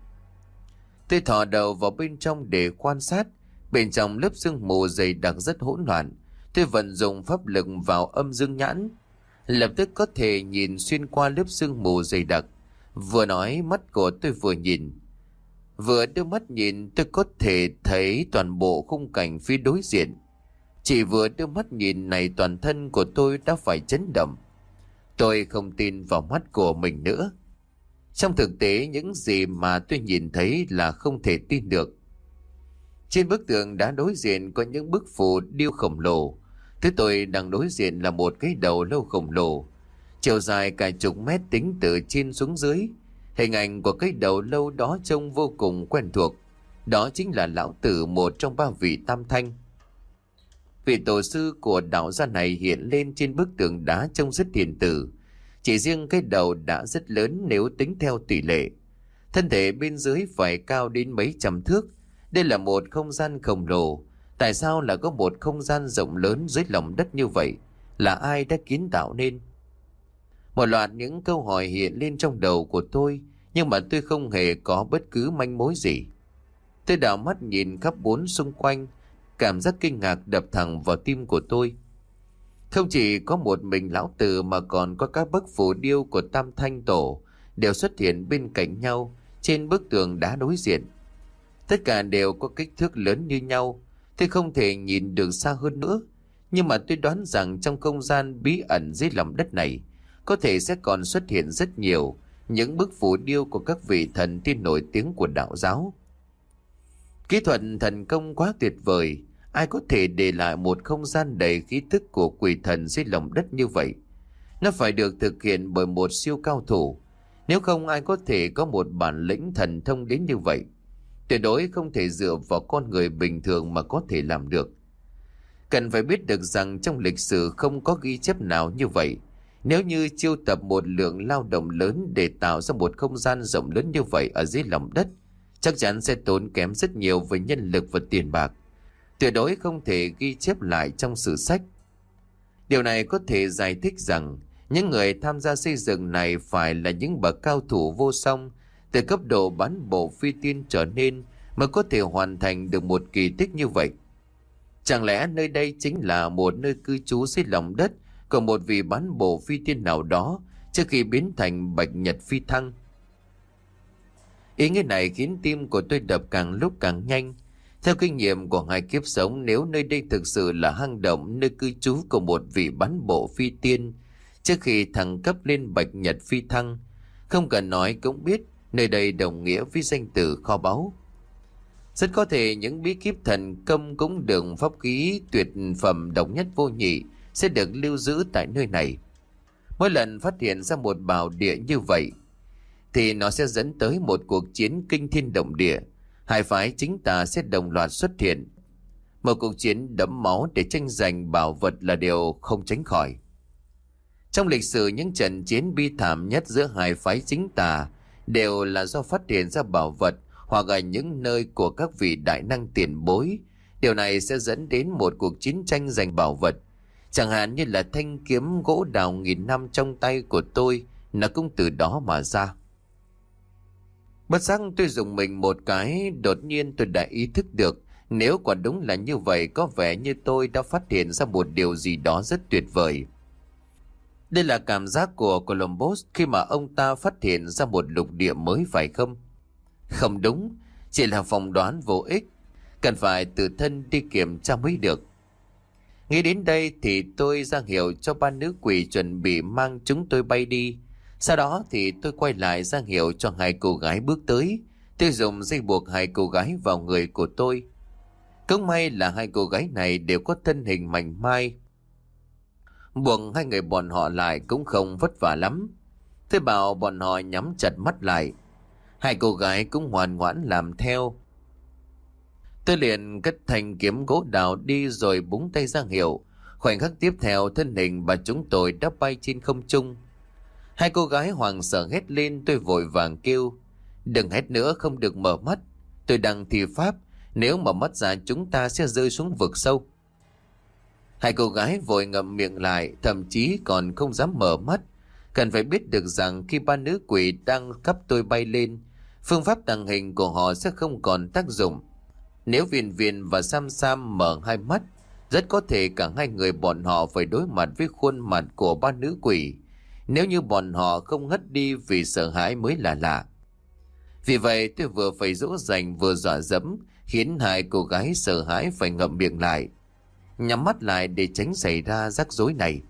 Tôi thò đầu vào bên trong để quan sát. Bên trong lớp sương mù dày đặc rất hỗn loạn. Tôi vận dụng pháp lực vào âm dương nhãn, lập tức có thể nhìn xuyên qua lớp sương mù dày đặc. Vừa nói, mắt của tôi vừa nhìn. Vừa đưa mắt nhìn, tôi có thể thấy toàn bộ khung cảnh phía đối diện. Chỉ vừa đưa mắt nhìn này, toàn thân của tôi đã phải chấn động. Tôi không tin vào mắt của mình nữa. Trong thực tế, những gì mà tôi nhìn thấy là không thể tin được. Trên bức tường đá đối diện có những bức phù điêu khổng lồ. Thứ tôi đang đối diện là một cái đầu lâu khổng lồ, chiều dài cả chục mét tính từ trên xuống dưới. Hình ảnh của cái đầu lâu đó trông vô cùng quen thuộc. Đó chính là lão tử, một trong ba vị tam thanh. Vị tổ sư của đạo gia này hiện lên trên bức tường đá trông rất hiền tử. Chỉ riêng cái đầu đã rất lớn nếu tính theo tỷ lệ. Thân thể bên dưới phải cao đến mấy trăm thước. Đây là một không gian khổng lồ. Tại sao lại có một không gian rộng lớn dưới lòng đất như vậy? Là ai đã kiến tạo nên? Một loạt những câu hỏi hiện lên trong đầu của tôi, nhưng mà tôi không hề có bất cứ manh mối gì. Tôi đảo mắt nhìn khắp bốn xung quanh, cảm giác kinh ngạc đập thẳng vào tim của tôi. Không chỉ có một mình lão tử mà còn có các bức phù điêu của Tam Thanh Tổ đều xuất hiện bên cạnh nhau trên bức tường đá đối diện. Tất cả đều có kích thước lớn như nhau. Tôi không thể nhìn được xa hơn nữa, nhưng mà tôi đoán rằng trong không gian bí ẩn dưới lòng đất này có thể sẽ còn xuất hiện rất nhiều những bức phù điêu của các vị thần tiên nổi tiếng của đạo giáo. Kỹ thuật thần công quá tuyệt vời, ai có thể để lại một không gian đầy khí tức của quỷ thần dưới lòng đất như vậy? Nó phải được thực hiện bởi một siêu cao thủ, nếu không ai có thể có một bản lĩnh thần thông đến như vậy. Tuyệt đối không thể dựa vào con người bình thường mà có thể làm được. Cần phải biết được rằng trong lịch sử không có ghi chép nào như vậy. Nếu như chiêu tập một lượng lao động lớn để tạo ra một không gian rộng lớn như vậy ở dưới lòng đất, chắc chắn sẽ tốn kém rất nhiều về nhân lực và tiền bạc. Tuyệt đối không thể ghi chép lại trong sử sách. Điều này có thể giải thích rằng những người tham gia xây dựng này phải là những bậc cao thủ vô song, từ cấp độ bán bộ phi tiên trở nên, mới có thể hoàn thành được một kỳ tích như vậy. Chẳng lẽ nơi đây chính là một nơi cư trú dưới lòng đất của một vị bán bộ phi tiên nào đó trước khi biến thành Bạch Nhật phi thăng? Ý nghĩa này khiến tim của tôi đập càng lúc càng nhanh. Theo kinh nghiệm của hai kiếp sống, nếu nơi đây thực sự là hang động nơi cư trú của một vị bán bộ phi tiên trước khi thăng cấp lên Bạch Nhật phi thăng, không cần nói cũng biết nơi đây đồng nghĩa với danh từ kho báu. Rất có thể những bí kíp thần công cũng được pháp khí tuyệt phẩm độc nhất vô nhị sẽ được lưu giữ tại nơi này. Mỗi lần phát hiện ra một bảo địa như vậy thì nó sẽ dẫn tới một cuộc chiến kinh thiên động địa. Hai phái chính tà sẽ đồng loạt xuất hiện. Một cuộc chiến đẫm máu để tranh giành bảo vật là điều không tránh khỏi. Trong lịch sử, những trận chiến bi thảm nhất giữa hai phái chính tà đều là do phát hiện ra bảo vật hoặc ở những nơi của các vị đại năng tiền bối. Điều này sẽ dẫn đến một cuộc chiến tranh giành bảo vật. Chẳng hạn như là thanh kiếm gỗ đào nghìn năm trong tay của tôi, nó cũng từ đó mà ra. Bất giác tôi dùng mình một cái, đột nhiên tôi đã ý thức được, nếu quả đúng là như vậy, có vẻ như tôi đã phát hiện ra một điều gì đó rất tuyệt vời. Đây là cảm giác của Columbus khi mà ông ta phát hiện ra một lục địa mới, phải không? Không đúng, chỉ là phỏng đoán vô ích, cần phải tự thân đi kiểm tra mới được. Nghĩ đến đây thì tôi ra hiệu cho ba nữ quỷ chuẩn bị mang chúng tôi bay đi. Sau đó thì tôi quay lại ra hiệu cho hai cô gái bước tới. Tôi dùng dây buộc hai cô gái vào người của tôi. Cũng may là hai cô gái này đều có thân hình mảnh mai. Buộc hai người bọn họ lại cũng không vất vả lắm. Tôi bảo bọn họ nhắm chặt mắt lại. Hai cô gái cũng ngoan ngoãn làm theo. Tôi liền cất thanh kiếm gỗ đào đi rồi búng tay ra hiệu. Khoảnh khắc tiếp theo, thân hình bà chúng tôi đã bay trên không trung. Hai cô gái hoảng sợ hét lên, tôi vội vàng kêu: đừng hét nữa, không được mở mắt. Tôi đang thi pháp, nếu mở mắt ra chúng ta sẽ rơi xuống vực sâu. Hai cô gái vội ngậm miệng lại, thậm chí còn không dám mở mắt. Cần phải biết được rằng khi ba nữ quỷ đang cắp tôi bay lên, phương pháp tàng hình của họ sẽ không còn tác dụng. Nếu Viền Viền và Sam Sam mở hai mắt, rất có thể cả hai người bọn họ phải đối mặt với khuôn mặt của ba nữ quỷ. Nếu như bọn họ không ngất đi vì sợ hãi mới là lạ. Vì vậy tôi vừa phải dỗ dành vừa dọa dẫm, khiến hai cô gái sợ hãi phải ngậm miệng lại, nhắm mắt lại để tránh xảy ra rắc rối này.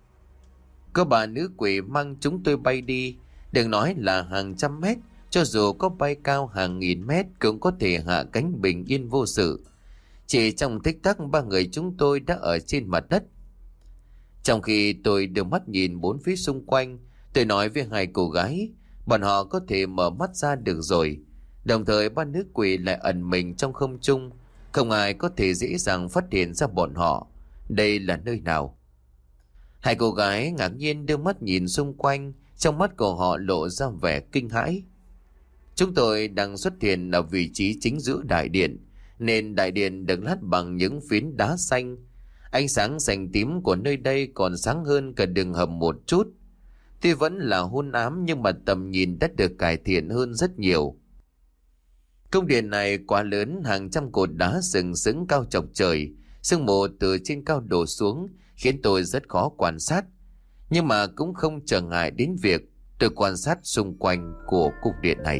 Có bà nữ quỷ mang chúng tôi bay đi, đừng nói là hàng trăm mét, cho dù có bay cao hàng nghìn mét cũng có thể hạ cánh bình yên vô sự. Chỉ trong tích tắc ba người chúng tôi đã ở trên mặt đất. Trong khi tôi đưa mắt nhìn bốn phía xung quanh, tôi nói với hai cô gái, bọn họ có thể mở mắt ra được rồi. Đồng thời ba nữ quỷ lại ẩn mình trong không trung, không ai có thể dễ dàng phát hiện ra bọn họ. Đây là nơi nào? Hai cô gái ngạc nhiên đưa mắt nhìn xung quanh, trong mắt của họ lộ ra vẻ kinh hãi. Chúng tôi đang xuất hiện ở vị trí chính giữa đại điện, nên đại điện được lát bằng những phiến đá xanh. Ánh sáng xanh tím của nơi đây còn sáng hơn cả đường hầm một chút. Tuy vẫn là hôn ám nhưng mà tầm nhìn đã được cải thiện hơn rất nhiều. Cung điện này quá lớn, hàng trăm cột đá sừng sững cao chọc trời, sương mù từ trên cao đổ xuống khiến tôi rất khó quan sát. Nhưng mà cũng không trở ngại đến việc tôi quan sát xung quanh của cung điện này.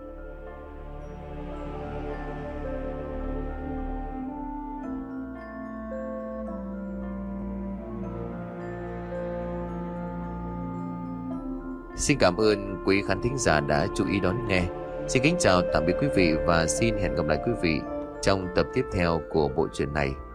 Xin cảm ơn quý khán thính giả đã chú ý đón nghe. Xin kính chào tạm biệt quý vị và xin hẹn gặp lại quý vị trong tập tiếp theo của bộ truyện này.